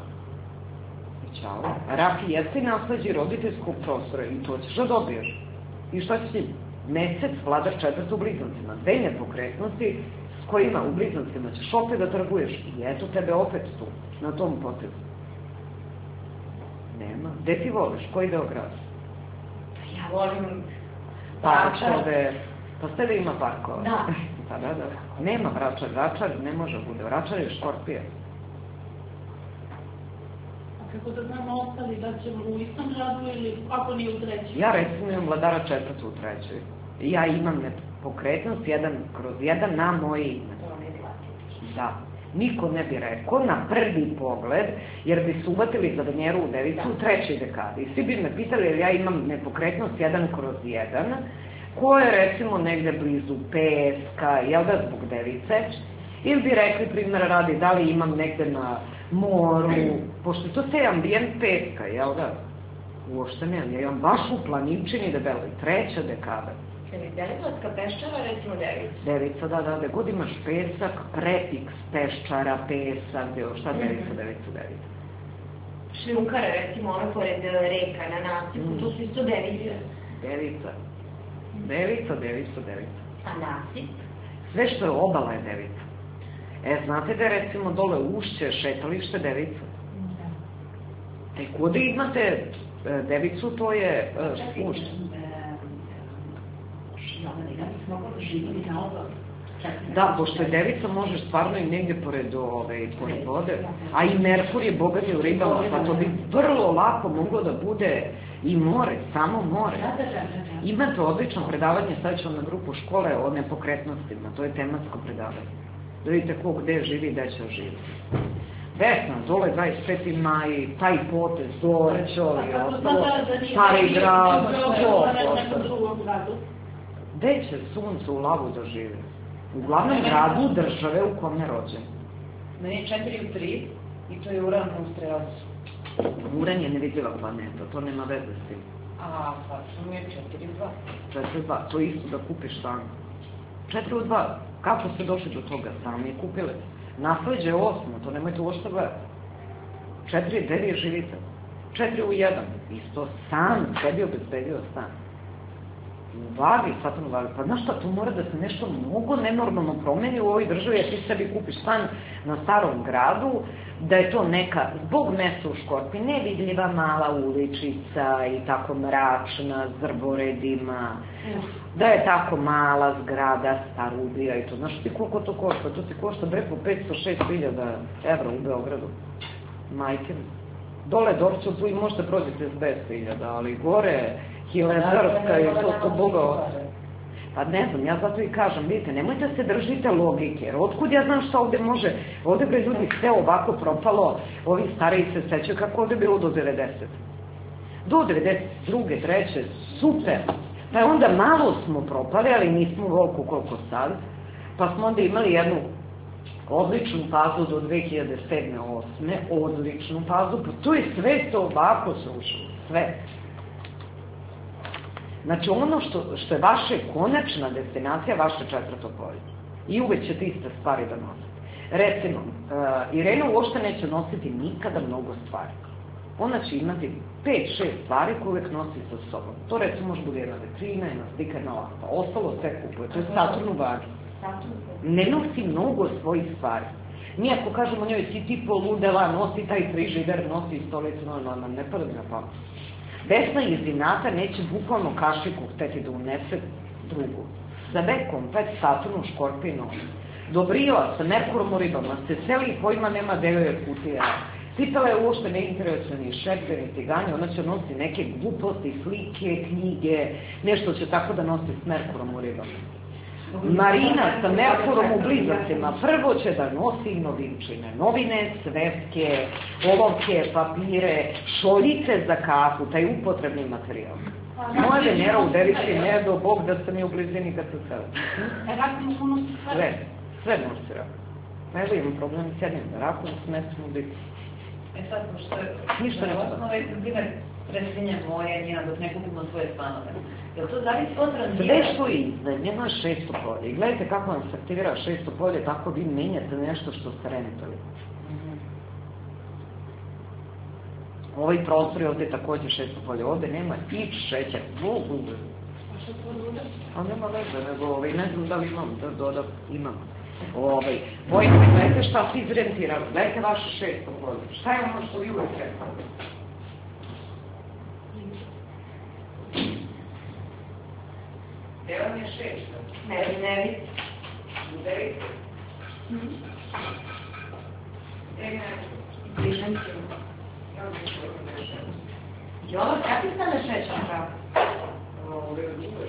I čao. Rak jeste i nasleđi roditeljskog prostora i to ćeš da dobiješ. I šta će ti? Mesec, vladar četvrtu u Blizancima. Dve nepokretnosti, koji ima u Blizancima, ćeš opet da trguješ i eto tebe opet tu, na tom potezu. Nema. Gde ti voliš? Koji deo grada? Ja volim Parkove. Pa ste da ima parkova? Da. Pa da, da. Nema Vračar. Vračar ne može bude. Vračar je Škorpija. A kako da znamo ostali da ćemo u istom gradu ili ako nije u trećem? Ja recimo imam Vladara četvrtu u trećoj. Ja imam nepokretnost jedan kroz jedan na moje ime. To ne je Da. Niko ne bi rekao na prvi pogled, jer bi se uvatili za Venjeru u devicu u trećoj dekadi. I svi bi me pitali jer ja imam nepokretnost jedan kroz jedan, ko je recimo negde blizu peska, jel da zbog device, ili bi rekli, primjera radi, da li imam negde na moru, pošto to se je ambijent peska, jel da? Uošte nemam, ja imam baš u planinčini debeloj, treća dekada. Deliblatska peščara, recimo devica. Devica, da, da, da, god imaš pesak, prefiks peščara, pesak, šta devica, devica, devica. Šljukare, recimo, ono pored reka, na nasipu, to su isto device. Devica. Devica, devica, devica. A nasip? Sve što je obala je devica. E, znate da je recimo dole ušće, šetalište devica? Da. E, kod imate devicu, to je ušće. Ja bih mogla da živim na obalu. Da, pošto je devica, možeš stvarno i negdje pored, ove, pored vode, a i Merkur je bogat u ribama, pa to bi vrlo lako moglo da bude i more, samo more. Da, da, da, da. Imate odlično predavanje, sad ću vam na grupu škole o nepokretnostima, to je tematsko predavanje. Da vidite ko gde živi i gde će živiti. Vesna, dole dvadeset peti maj, taj potez, Dorćo i ostalo, Stari grad, sto posto. Gde će sunce u lavu da živi? U glavnom gradu države u kom je rođen. Meni je četiri u tri i to je Uran u Strelcu. Uran je nevidljiva planeta, to nema veze s tim. A, pa sam je četiri u dva. četiri u dva, to je isto da kupiš stan. četiri u dva, kako ste došli do toga? Sami je kupili. Nasleđe je osmo, to nemojte uošte gledati. četiri, gde vi živite? četiri u jedan, isto sam sebi obezbedio stan. U vagi, Saturn u vagi, pa znaš šta, tu mora da se nešto mnogo nenormalno promeni u ovoj državi, jer ti sebi kupiš stan na starom gradu, da je to neka, zbog mesta u Škorpi, nevidljiva mala uličica i tako mračna, s drvoredima, da je tako mala zgrada, starudija i to, znaš ti koliko to košta? To ti košta preko petsto šest hiljada evra u Beogradu. Majke, dole Dorću, tu i možete prođete s deset hiljada, ali gore Hilendarska i to to boga. Pa ne znam, ja zato i kažem, vidite, nemojte se držite logike, jer otkud ja znam šta ovde može, ovde bre ljudi sve ovako propalo, ovi stariji se sećaju kako ovde bilo do devedeset. Do devedeset druge, treće, super. Pa onda malo smo propali, ali nismo volku koliko sad, pa smo onda imali jednu odličnu fazu do dve hiljade sedme osme, odličnu fazu, pa to je sve to ovako srušilo, sve. Znači ono što, što je vaša konačna destinacija, vaše četvrto polje. I uvek ćete iste stvari da nosite. Recimo, uh, Irena uopšte neće nositi nikada mnogo stvari. Ona će imati pet šest stvari koje uvek nosi sa sobom. To recimo može bude jedna vetrina, jedna slika, jedna lampa. Ostalo sve kupuje. To je Saturn u vagi. Ne nosi mnogo svojih stvari. Mi ako kažemo njoj si ti poludela, nosi taj frižider, nosi stolicu, no, no, no, ne pada mi na pamet. Vesna iz inata neće bukvalno kašiku hteti da unese drugu. Sve komplet Saturn u Škorpiji nosi. Dobrila sa Merkurom u ribama se seli pojma nema devojak kutija. Cipela je uopšte ne interesuje ni šerpe, ni tiganje, ona će nosi neke gluposti, slike, knjige, nešto će tako da nosi s Merkurom u ribama. Marina sa Merkurom u Blizacima prvo će da nosi novinčine, novine, sveske, olovke, papire, šoljice za kafu, taj upotrebni materijal. Moja Venjera u devici ne do Bog da sam je u blizini kad se sela. Sve, sve nosi rak. Evo imam problem s jednim rakom, s mestom u bici. E sad, pošto je... Ništa ne treba. Ovo je, primjer, prestinja moja, njena, dok ne kupimo svoje stanove. Jel to zavisi od tranzira? Sve što je iznajmljeno je šesto polje. I gledajte kako vam se aktivira šesto polje, tako vi menjate nešto što ste rentali. Ovaj prostor je ovde takođe šesto polje. Ovde nema ič šećer. A nema veze, nego ovaj, ne znam da li imam, da dodam, imam. Bojite, gledajte šta ste izrentirali, gledajte vaše šesto polje. Šta je ono što vi uvek rekao? Gde vam je šesto? Nevice. Uderite. Gde je nevice? Bližanci. Jovo, kako ste na šećer pravo? Ovo je dugo.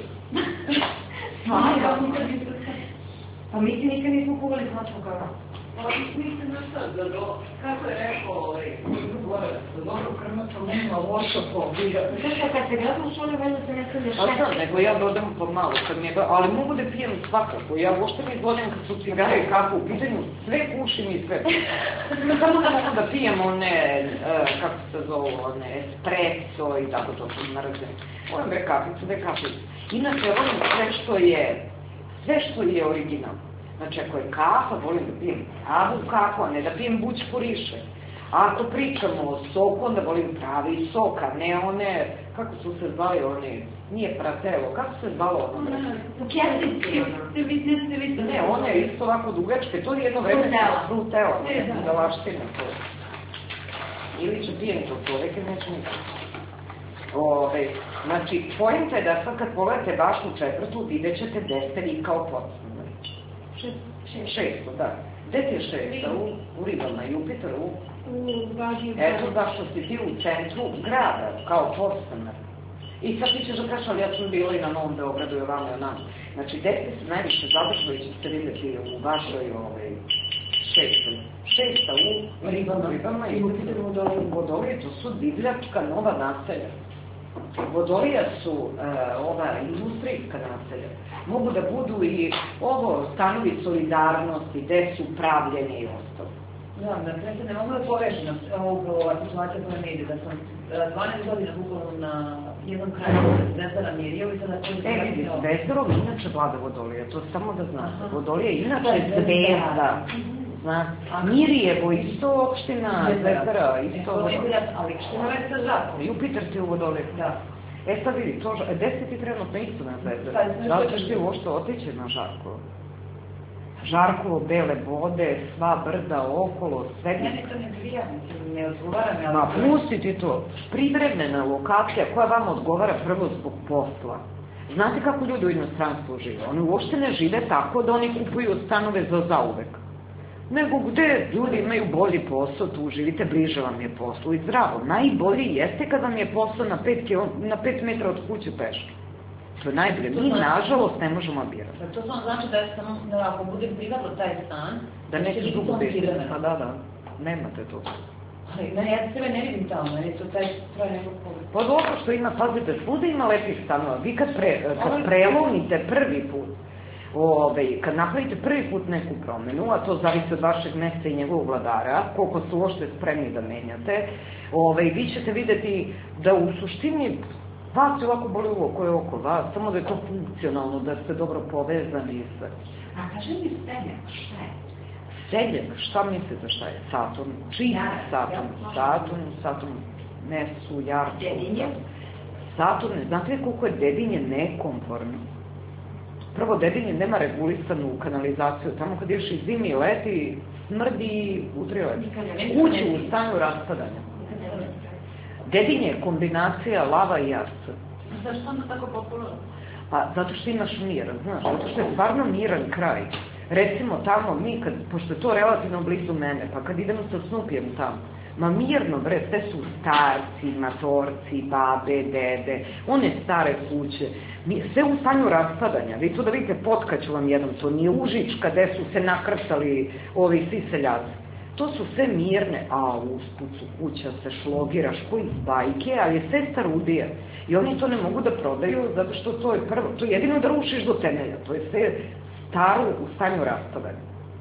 Stvarno? Pa mi ti nikad nismo kuvali zlatnu kavu. Pa mislim na šta, za do... Kako je rekao ovaj... Za dobro krmača nema loša pobija. Zašto, kad se gledam u šoli, valjda se ne stavlja Ali šećer? znam, nego ja dodam pomalo, kad mi je... Ali mogu da pijem svakako. Ja uopšte ne izvodim kad su cigare i kafu u pitanju, sve pušim i sve. Samo da mogu da pijem one, kako se zove, one espresso i tako to što narazim. Volim bre kaficu, bre kaficu. Inače, volim sve što je, sve što je originalno. Znači, ako je kafa, volim da pijem pravu kafu, a ne da pijem buć poriše. A ako pričamo o soku, onda volim pravi sok, a ne one, kako su se zvali oni, nije pratelo, kako se zvalo ono? U kjesici, ono. Ne, one isto ovako dugačke, to je jedno vreme... Frutela. Frutela, ne, budalaštine to. Ili će pijem to čoveke, neće nikako. Ove, znači, pojenta je da sad kad pogledate vašu četvrtu, vidjet ćete gde ste vi kao podstavljali. Šesto, da. Gde ti je šesta? U ribama, Jupiter, u... Eto zašto si ti u centru grada, kao podstanar. I sad ti ćeš da kažeš, ali ja sam bila i na Novom Beogradu i ovamo i onamo. Znači, gde ste se najviše zadržali ćete vidjeti u vašoj šestoj. Šesta u ribama i Jupiter u Vodoliji, to su divljačka nova naselja. Vodolija su ova industrijska naselja. Mogu da budu i ovo stanovi solidarnosti, gde su upravljene i ostalo. Da, na kraju se ne mogu da povežem upravo ova situacija koja ne ide, da sam dvanaest godina bukvalno na jednom kraju Zvezdara Mirjevo i sada koji se... E, vidi, Zvezdarom inače vlada Vodolija, to samo da znate. Vodolija je inače Zvezda. Mirjevo, isto opština, Zvezdara, isto... Ali što je sa Žakom? Jupiter ti u Vodoliji. Da. E sad vidi, gde si ti trenutno isto na Zvezdara? Da li ćeš ti uopšte otići na Žarkovo? Žarkovo, bele vode, sva brda okolo, sve... Ja ne to ne prija, ne odgovaram, ali... Ma, pusti ti to. Privremena lokacija koja vam odgovara prvo zbog posla. Znate kako ljudi u inostranstvu žive? Oni uopšte ne žive tako da oni kupuju stanove za zauvek. Nego gde ljudi imaju bolji posao, tu živite, bliže vam je poslu i zdravo. Najbolji jeste kad vam je posao na pet metra od kuće peške. To je najbolje. Mi, nažalost, ne možemo birati. To samo znači da ako budem privatno taj stan, da nećeš dugo biti. Pa da, da. Nemate to. Ali ja sebe ne vidim tamo, meni to taj stroj nekog pogleda. Pa dobro što ima, pazite, svuda ima lepih stanova. Vi kad prelomite prvi put, kad napravite prvi put neku promenu, a to zavisi od vašeg mesta i njegovog vladara, koliko su uopšte spremni da menjate, vi ćete videti da u suštini vas je ovako boli uvo koje je oko vas, samo da je to funkcionalno, da ste dobro povezani i sve. A kaži mi Seljak, šta je? Seljak, šta mislite šta je? Saturn. Čiji Saturn? Saturn, Saturn, Mersu, Jarku. Dedinje? Saturn, znate li koliko je Dedinje nekomfortno? Prvo, Dedinje nema regulisanu kanalizaciju, tamo kad ideš i zimi i leti, smrdi i utrile. Kuću u stanju raspadanja. Dedinje je kombinacija lava i jarca. Zašto onda tako popularno? Pa, zato što imaš mir, znaš, zato što je stvarno miran kraj. Recimo tamo mi, kad, pošto je to relativno blizu mene, pa kad idemo sa Snupijem tamo, ma mirno, bre, sve su starci, matorci, babe, dede, one stare kuće, sve u stanju raspadanja. Vi to da vidite, potkaću vam jednom, to nije Užička gde su se nakrcali ovi svi seljaci. To su sve mirne, a usput su kuća se šlogiraš koji iz bajke, ali je sve starudije. I oni to ne mogu da prodaju, zato što to je prvo, to je jedino da rušiš do temelja, to je sve staro u stanju raspadanja.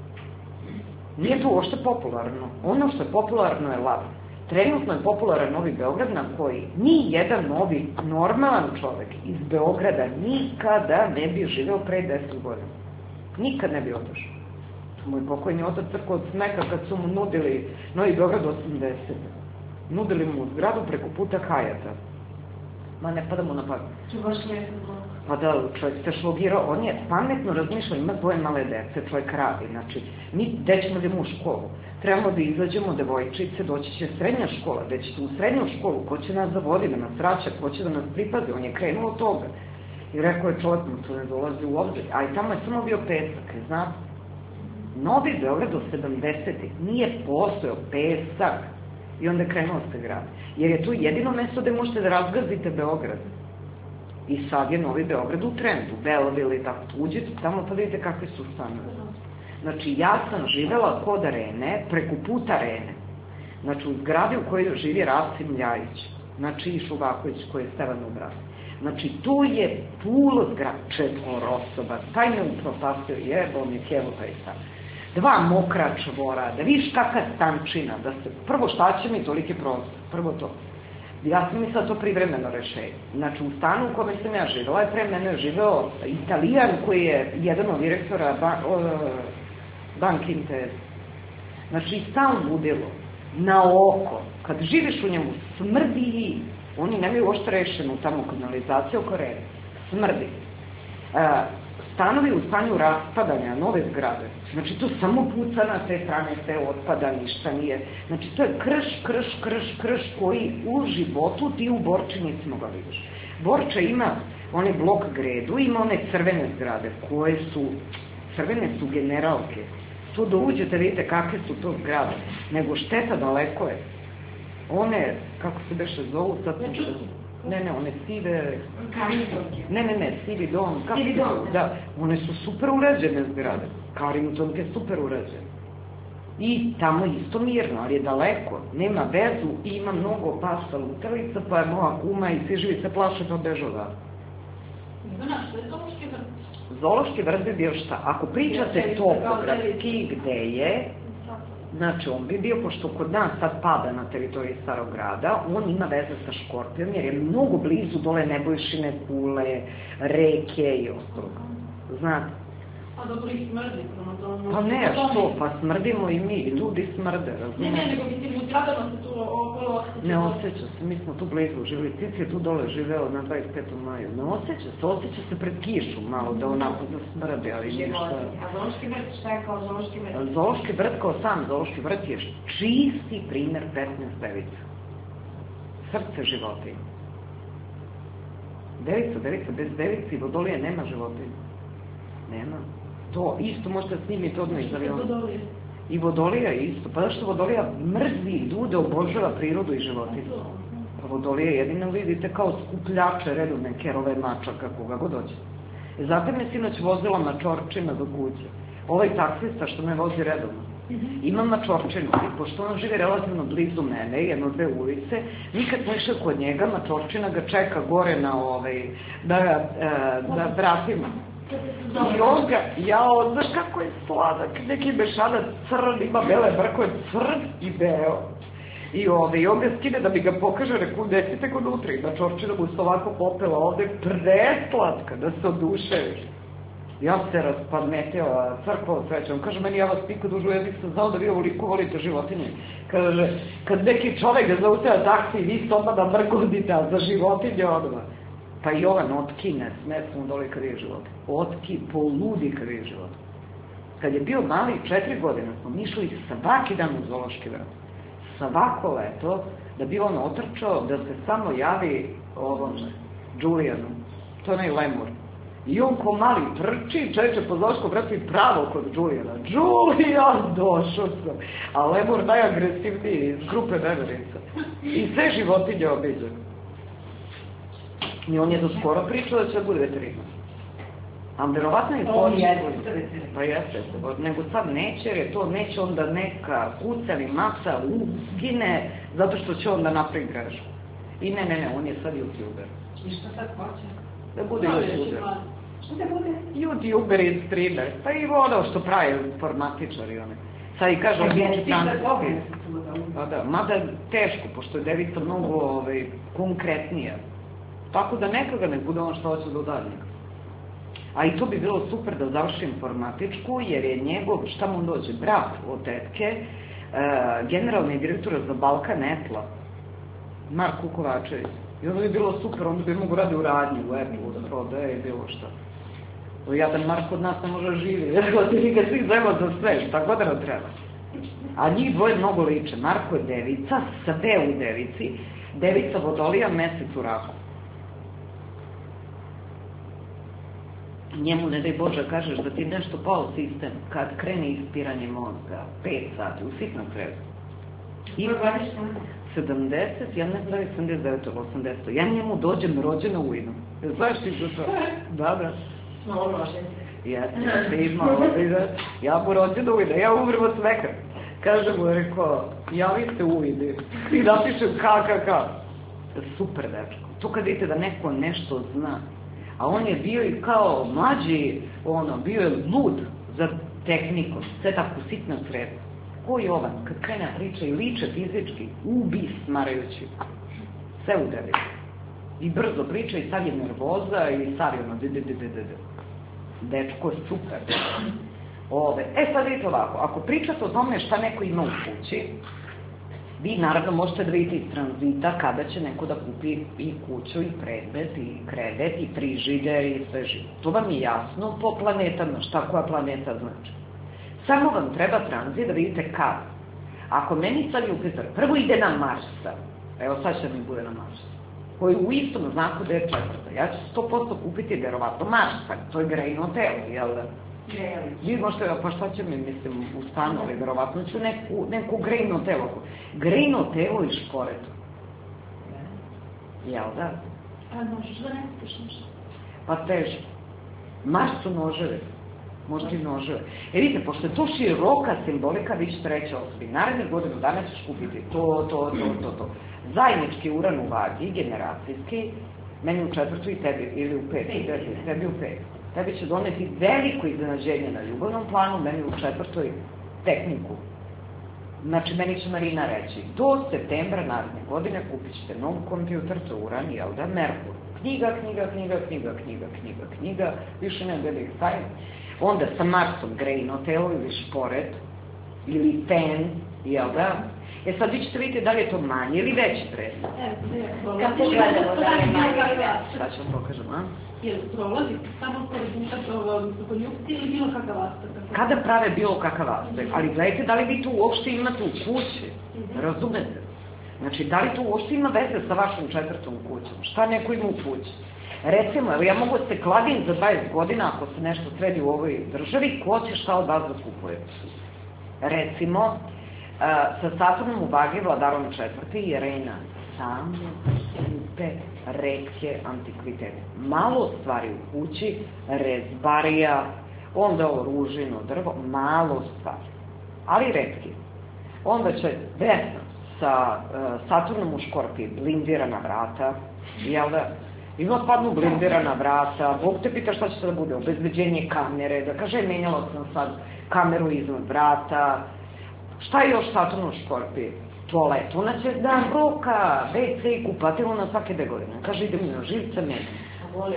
Nije to uopšte popularno. Ono što je popularno je lav. Trenutno je popularan Novi Beograd na koji ni jedan novi, normalan čovek iz Beograda nikada ne bi živeo pre deset godina. Nikad ne bi odošao. Moj pokojni otac crkao od smeka kad su mu nudili Novi Beograd osamdeset. Nudili mu zgradu preko puta Hajata. Ma ne pada mu na pamet. Tu baš lijepo. Pa da, čovjek se šlogirao, on je pametno razmišljao, ima dvoje male dece, čovjek radi, znači, mi gde ćemo da idemo u školu, trebamo da izađemo, devojčice, doći će srednja škola, gde ćete u srednju školu, ko će nas da vodi, da nas vraća, ko će da nas pripazi, on je krenuo od toga. I rekao je čovjek, mu to ne dolazi u obzir, a i tamo je samo bio pesak, znate. Novi Beograd do sedamdesetih nije postojao pesak i onda je krenuo se grad. Jer je to jedino mesto gde možete da razgazite Beograd. I sad je Novi Beograd u trendu, Belleville i tako, uđite tamo pa vidite kakvi su stanovi. Znači, ja sam živela kod Arene, preko puta Arene. Znači, u zgradi u kojoj živi Rasim Ljajić, znači i Šuvaković koji je Stevanu brat. Znači, tu je pulo zgrada, četvorosoba, taj me upropastio, jebo mi kevuta i sad. Dva mokra čvora, da vidiš kakva stančina, da se, prvo šta će mi toliki prostor, prvo to. Ja sam mislila to privremeno rešenje. Znači, u stanu u kome sam ja živela, je pre mene živeo Italijan koji je jedan od direktora Banke Intesa. znači stalno ludilo, na oko, kad živiš u njemu, smrdi, oni nemaju ošto rešenu tamo kanalizaciju oko reda, smrdi. E, stanovi u stanju raspadanja, nove zgrade, znači to samo puca na te strane, sve otpada, ništa nije, znači to je krš, krš, krš, krš koji u životu ti u Borči nisi mogla vidiš. Borča ima onaj blok gredu, ima one crvene zgrade, koje su, crvene su generalke, tu da uđete vidite kakve su to zgrade, nego šteta daleko je. One, kako se beše zovu, sad su... Ne, ne, one sive... Ne, ne, ne, sivi dom. Sivi dom, da. One su super uređene zgrade. Karington je super uređen. I tamo isto mirno, ali je daleko. Nema vezu i ima mnogo pasa lutalica, pa je moja kuma i svi živi se plaše pa bežu odavde. Znaš, što je Zološki vrt? Zološki vrt bi bio šta? Ako pričate topografski gde je, znači on bi bio, pošto kod nas sad pada na teritoriji Starog grada, on ima veze sa Škorpijom, jer je mnogo blizu dole Nebojšine kule, reke i ostalo. Znate? A dobro i smrdi, prema tomu. Pa ne, što? Pa smrdimo i mi, ljudi smrde, razumijete? Ne, ne, nego mislim, u zgradama se tu okolo osjeća. Ne osjeća se, mi smo tu blizu živjeli, Cici je tu dole živeo na dvadeset petom maju. Ne osjeća se, osjeća se pred kišu malo, da onako da smrde, ali ništa. A Zološki vrt, šta je kao Zološki vrt? Zološki vrt kao sam, Zološki vrt je čisti primer petnaest devica. Srce životinja. Devica, devica, bez device i vodolije nema životinja. Nema. To isto možete snimiti odmah iz aviona. I vodolija isto. Pa zašto vodolija mrzi ljude, obožava prirodu i životinje? Pa vodolija jedino vidite kao skupljače redovne kerove mačaka, koga god dođe. E zato me sinoć vozila mačorčina do kuće. Ovaj taksista što me vozi redovno. Ima mačorčinu i pošto on živi relativno blizu mene, jedno dve ulice, nikad smo išli kod njega, mačorčina ga čeka gore na ovaj, da, da vratimo. I on ga, jao, znaš kako je sladak, neki bešanac crn, ima bele brkove, crn i beo. I ove, i on ga skine da mi ga pokaže, reku, desite kod utra, i mačorčina mu se ovako popela ovde, preslatka, da se oduševiš. Ja se raspadmetila, crkva od sreća, on kaže, meni ja vas nikad u jezik sam znao da vi ovoliko volite životinje. Kaže, kad neki čovek ga zauteva taksi, vi se odmah da mrgodite, a za životinje odmah. Pa i Jovan otkine, smesno dole kad je život. Otki, poludi kad je život. Kad je bio mali, četiri godine, smo išli svaki dan u Zološki vrt. Svako leto, da bi on otrčao, da se samo javi ovom Julijanu. To je onaj lemur. I on ko mali trči, čeče po Zološkom vrtu i pravo kod Julijana. Julijan, došao sam. A lemur najagresivniji iz grupe neverica. I sve životinje obiđe. I on je do skoro pričao da će bude veterinar. A verovatno je to ništa. Pa jeste, nego sad neće, jer je to neće onda neka kuca ili maca ugine, zato što će onda napravi grešku. I ne, ne, ne, on je sad youtuber. I što sad hoće? Da bude youtuber. Što da bude? Youtuber i streamer. Pa i ono što pravi informatičari one. Sad i kažu, bići francuski. Pa da, mada teško, pošto je devica mnogo ovaj, konkretnija. Tako da nekaga ne bude ono što hoće do daljnjega. A i to bi bilo super da završi informatičku, jer je njegov, šta mu dođe, brat od tetke, generalni direktor za Balkan Etla. Marko Kovačević. I onda bi bilo super, onda bi mogu radi u radnji, u Apple, da prodaje i bilo što. Jadan Marko od nas ne može živi, jer ti ga svi zajemo za sve, šta god da nam treba. A njih dvoje mnogo liče. Marko je devica, sve u devici, devica vodolija, mesec u raku. Njemu, ne daj Bože, kažeš da ti nešto pao sistem, kad krene ispiranje mozga, pet sati, u sitnom kredu. I sedamdeset, ja ne znam, sedamdeset devet ili osamdeset. Ja njemu dođem rođena u ujnu. Znaš ti za to? Da, da. Malo rođen. Jeste, ima ovdje. Ja mu rođena u ujnu, ja umrem od sveka. Kaže mu, rekao, javi se u ujnu. I napišem ka, ka, ka. Super, dečko. To kad vidite da neko nešto zna. A on je bio i kao mlađi, ono, bio je lud za tehniku, sve tako sitno sredno. Ko je Jovan, kad krene priča i liče fizički, ubi smarajući. Sve udari. I brzo priča i sad je nervoza i sad je ono, de, de, de, de, de. Dečko je super. Ove. E sad vidite ovako, ako pričate o tome šta neko ima u kući, vi naravno možete da vidite iz tranzita kada će neko da kupi i kuću, i predmet, i kredit, i frižider, i sve živo. To vam je jasno po planetama, šta koja planeta znači. Samo vam treba tranzit da vidite kad. Ako meni sad Jupiter prvo ide na Marsa, evo sad će mi bude na Marsa, koji u istom znaku da je četvrta, ja ću sto posto kupiti verovatno Marsa, to je grejno telo, jel da? Vi možete, pa šta će mi, mislim, u stanovi, verovatno ću neku, neku grejno telo. Grejno telo i šporeto. Jel da? A možeš da ne kupiš ništa? Pa teško. Mars su noževe. Možda i noževe. E vidite, pošto je to široka simbolika, vi ćete reći osobi, narednih godinu dana ćeš kupiti to, to, to, to, to. Zajednički uran u vagi, generacijski, meni u četvrtu i tebi, ili u pet, tebi u pet. Tebi će doneti veliko iznenađenje na ljubavnom planu, meni u četvrtoj tehniku. Znači, meni će Marina reći, do septembra naredne godine kupit ćete nov kompjuter, to uran, jel da, Merkur. Knjiga, knjiga, knjiga, knjiga, knjiga, knjiga, knjiga, više ne da ih stavim. Onda sa Marsom grejno telo ili šporet, ili ten, jel da? E sad vi ćete vidjeti da li je to manji ili veći predmet. Kako gledamo da li je manji? Sad ću vam pokažem, a? Jer prolazi samo pored konjukcije ili bilo kakav aspekt? Kada prave bilo kakav aspekt, ali gledajte da li vi to uopšte imate u kući, razumete? Znači, da li to uopšte ima veze sa vašom četvrtom kućom? Šta neko ima u kući? Recimo, evo ja mogu da se kladim za dvadeset godina ako se nešto sredi u ovoj državi, ko će šta od vas da kupuje? Recimo, sa Saturnom u vagi vladarom četvrti je Rena samo skupe, retke antikvitete. Malo stvari u kući, rezbarija, onda ovo ružino drvo, malo stvari, ali retke. Onda će Vesna sa Saturnom u Škorpiji, blindirana vrata, jel da? Ima padnu blindirana vrata, Bog te pita šta će se da bude, obezbeđenje kamere, da kaže, menjala sam sad kameru iznad vrata. Šta je još Saturn u Škorpiji? Toalet, ona će da roka, ve ce i kupatilo na svake dve godine. Kaže, idem na živce mene.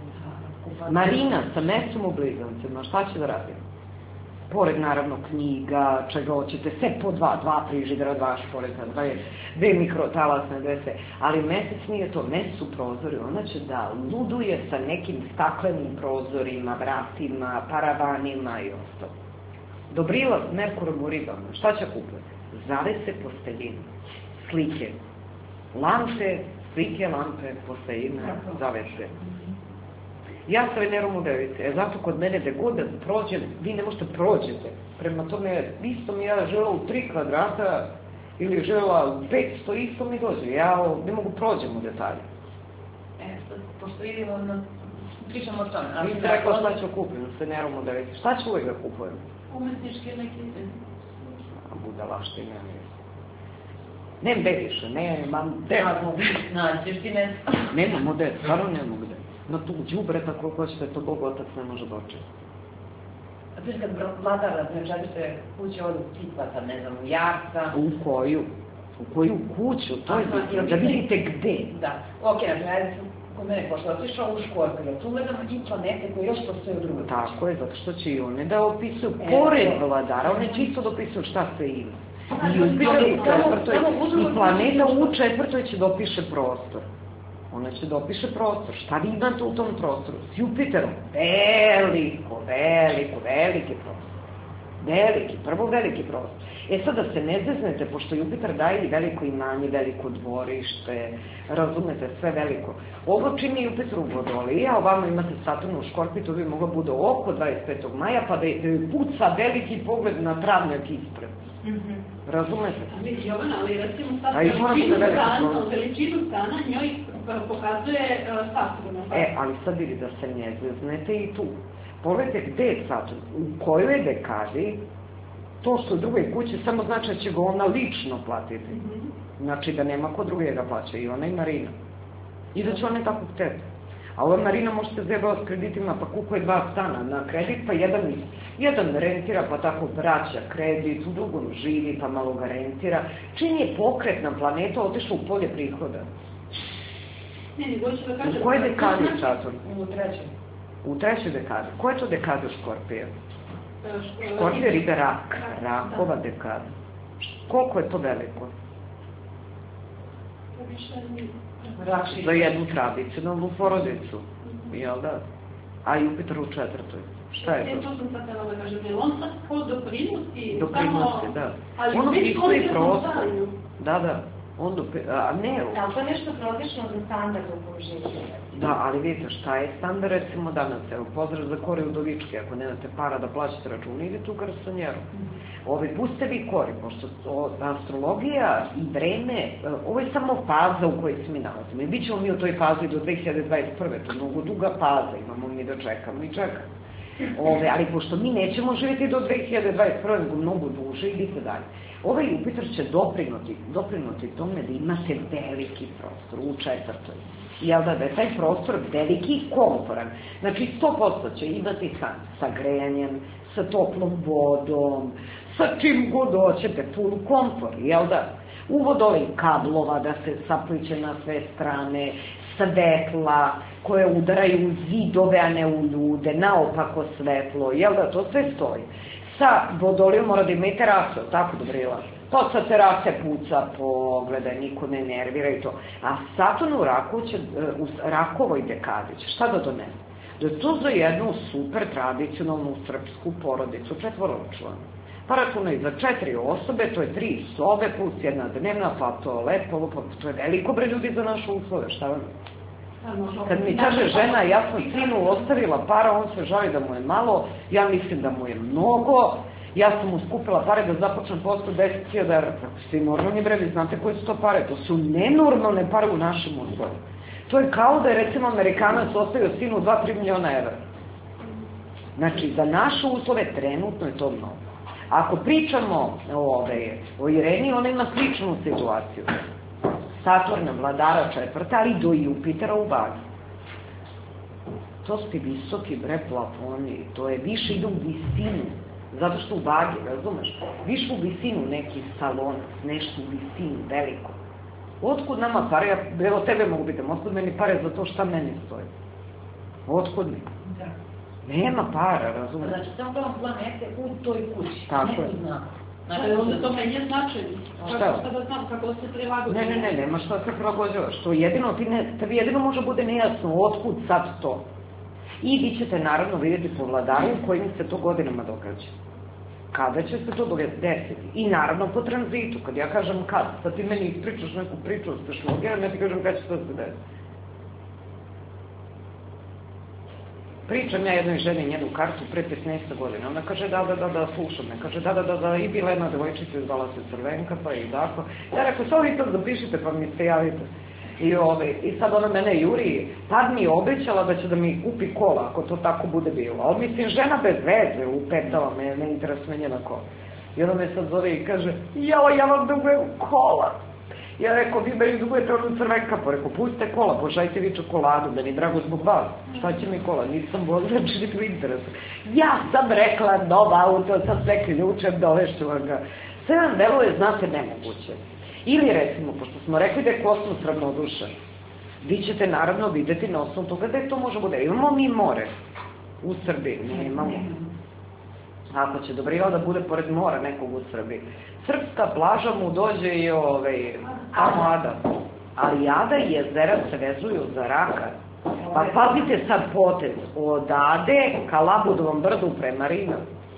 Marina sa mesom u blizancima, šta će da radim? Pored, naravno, knjiga, čega hoćete, sve po dva, dva frižidera, dva šporeta, dva, dve mikrotalasne, dve sve. Ali mesec nije to, mesec su prozori, ona će da luduje sa nekim staklenim prozorima, vratima, paravanima i ostalo. Dobrila s Merkurom u ribama, šta će kupiti? Zavese posteljine, slike, lampe, slike, lampe, posteljine, zavese. Ja sa Venerom u devici, e zato kod mene da god da prođem, vi ne možete prođete. Prema tome, isto mi ja žela u tri kvadrata ili žela u petsto, isto mi dođe. Ja ne mogu prođem u detalje. E, sad, pošto vidimo, pričamo o tome. Vi ste rekla šta ću kupim sa Venerom u devici. Šta ću uvijek da kupujem? Umetničke neke... Budalaštine, ne. Nem gde više, ne, mam gde. Naćeš ti ne... Nemamo gde, stvarno nemamo gde. Na tu džubre, tako hoćete, to Bog otac ne može doći. A to je kad vladara, znači četvrte kuće od tipa, sad ne znam, u Jarca. U koju? U koju kuću? To je da vidite gde. Da, ok, znači, ajde kod mene, pošto je otišao u Škorpiju, tu gledamo i planete koje još postoje u drugoj kući. Tako je, zato što će i one da opisuju pored vladara, one čisto da opisuju šta se ima. I Jupiter u četvrtoj, i planeta u četvrtoj će da opiše prostor. Ona će da opiše prostor. Šta vi imate u tom prostoru? S Jupiterom. Veliko, veliko, veliki prostor. Veliki, prvo veliki prostor. E sad da se ne zeznete, pošto Jupiter daje i veliko imanje, veliko dvorište, razumete, sve veliko. Ovo čini Jupiter u Vodoliji, a ovamo imate Saturn u Škorpiju, to bi moglo bude oko dvadeset petog maja, pa da je puca veliki pogled na travnjak ispred. Razumete? Ali Jovana, ali recimo sad veličinu stana, veličinu stana njoj pokazuje Saturn. E, ali sad vidi da se ne zeznete i tu. Pogledajte gde je Saturn, u kojoj dekadi, to što u drugoj kući samo znači da će ga ona lično platiti. Znači da nema ko drugi ga plaća, i ona i Marina. I da će ona tako hteti. A ova Marina možete zjebao s kreditima, pa kupuje dva stana na kredit, pa jedan, jedan rentira, pa tako vraća kredit, u drugom živi, pa malo ga rentira. Čim je pokretna planeta, otišla u polje prihoda. Ne, nego ću da kažem... U kojoj dekadi je Saturn? U trećoj. U trećoj dekadi. Koja je to dekada Škorpija? Škorpija ide rak, rakova dekada. Koliko je to veliko? Za jednu tradicionalnu porodicu, jel da? A Jupiter u četvrtoj. Šta je to? To sam sad tela da kažem, jer on sad ko doprinosi... Doprinosi, da. On opisuje prostor. Da, da. On doprinosi, a ne... Da, to je nešto prosječno za standard u kom živite. Da, ali vidite, šta je standard recimo danas? Evo, pozdrav za Kori Udovičke, ako nemate para da plaćate račun, idete u garsonjeru. Ovi, puste vi Kori, pošto astrologija i vreme, ovo je samo faza u kojoj se mi nalazimo. I bit ćemo mi u toj fazi do dve hiljade dvadeset prve. To je mnogo duga faza, imamo mi da čekamo i čekamo. Ove, ali pošto mi nećemo živjeti do dve hiljade dvadeset prve, nego mnogo duže, idite dalje. Ovaj Jupiter će doprinuti, doprinuti tome da imate veliki prostor u četvrtoj. Jel da, da je taj prostor veliki i komforan. Znači, sto posto će imati stan sa grejanjem, sa toplom vodom, sa čim god hoćete, full komfor, jel da? U Vodoliji kablova da se sapliče na sve strane, svetla koje udaraju u zidove, a ne u ljude, naopako svetlo, jel da, to sve stoji. Sa Vodolijom mora da ima i terasu, tako Dobrila? To sa terase puca pogledaj, niko ne nervira i to. A Saturn u Raku će, u Rakovoj dekadi će, šta da donese? Da je to za jednu super tradicionalnu srpsku porodicu, četvoročlanu. Pa računaj za četiri osobe, to je tri sobe plus jedna dnevna, pa to lepo, pa to je veliko bre ljudi za naše uslove, šta vam? Kad mi kaže žena, ja sam sinu ostavila para, on se žali da mu je malo, ja mislim da mu je mnogo, ja sam mu skupila pare da započnem poslu deset hiljada evra. Svi normalni bre, vi znate koje su to pare, to su nenormalne pare u našem uslovu. To je kao da je recimo Amerikanac ostavio sinu dva do tri miliona evra. Znači, za naše uslove trenutno je to mnogo. Ako pričamo o, ove, o Ireni, ona ima sličnu situaciju. Saturna, vladara četvrta, ali do Jupitera u Vagi. To su ti visoki bre plafoni, to je više ide u visinu, zato što u Vagi, razumeš, više u visinu neki salonac, nešto u visinu, veliko. Otkud nama pare, ja, evo tebe mogu biti, otkud meni pare za to šta meni stoji? Otkud mi? Da. Nema para, razumeš? Znači, samo gledam planete u toj kući. Tako je. Znači, onda to meni je značajno. Šta? Šta da znam, kako da se prilagodim? Ne, ne, ne, nema šta se prilagođavaš. To jedino, ti ne, tebi jedino može bude nejasno otkud sad to. I vi ćete naravno vidjeti po vladaru u kojim se to godinama događa. Kada će se to desiti? I naravno po tranzitu, kad ja kažem kad, sad ti meni ispričaš neku priču o astrologiji, ja ti kažem kada će to se desiti. Pričam ja jednoj ženi njenu kartu pre petnaest godina, ona kaže da, da, da, da, slušam me, kaže da, da, da, da, i bila jedna devojčica izvala se Crvenka, pa i tako. Ja rekao, što vi to zapišite, pa mi se javite. I, ove, I sad ona mene juri, tad mi je obećala da će da mi kupi kola, ako to tako bude bilo. Ali mislim, žena bez veze, upetala me, ne interesuje njena kola. I ona me sad zove i kaže, jao, ja vam dugujem kola. Ja rekao, vi meni dugujete onu Crvenka, pa rekao, pustite kola, pošaljite vi čokoladu, meni drago zbog vas. Šta će mi kola, nisam vozač, ni tu interesu. Ja sam rekla, nova auto, sad sve ključem, dovešću vam ga. Sve vam deluje, znate, nemoguće. Ili recimo, pošto smo rekli da je kosmos ravnodušan, vi ćete naravno videti na osnovu toga da je to može bude. Imamo mi more u Srbiji, ne imamo. Ako će Dobrila da bude pored mora nekog u Srbiji. Srpska plaža mu dođe i tamo Ada. Ali Ada i jezera se vezuju za Raka. Pa pazite sad potez. Od Ade ka Labudovom brdu prema Rima.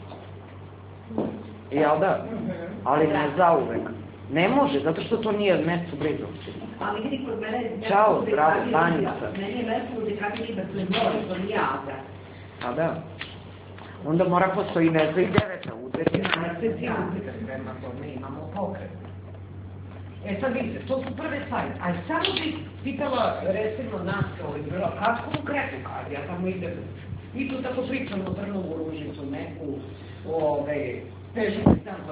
Jel da? Ali ne zauvek. Ne može, zato što to nije mesto blizu. Ali vidi kod mene... Ćao, zdravo, Danica. Meni je mesto u Dekati Riba, to je more, to nije Ada. A da. Onda mora postoji veza i deveta, uzeti na meseci, uzeti prema tome, imamo pokret. E sad vidite, to su prve stvari. A samo bih pitala, recimo, nas kao je bila, kad konkretno kad ja tamo idem, i tu tako pričam o Trnovu Ružicu, neku, ove, Pežu,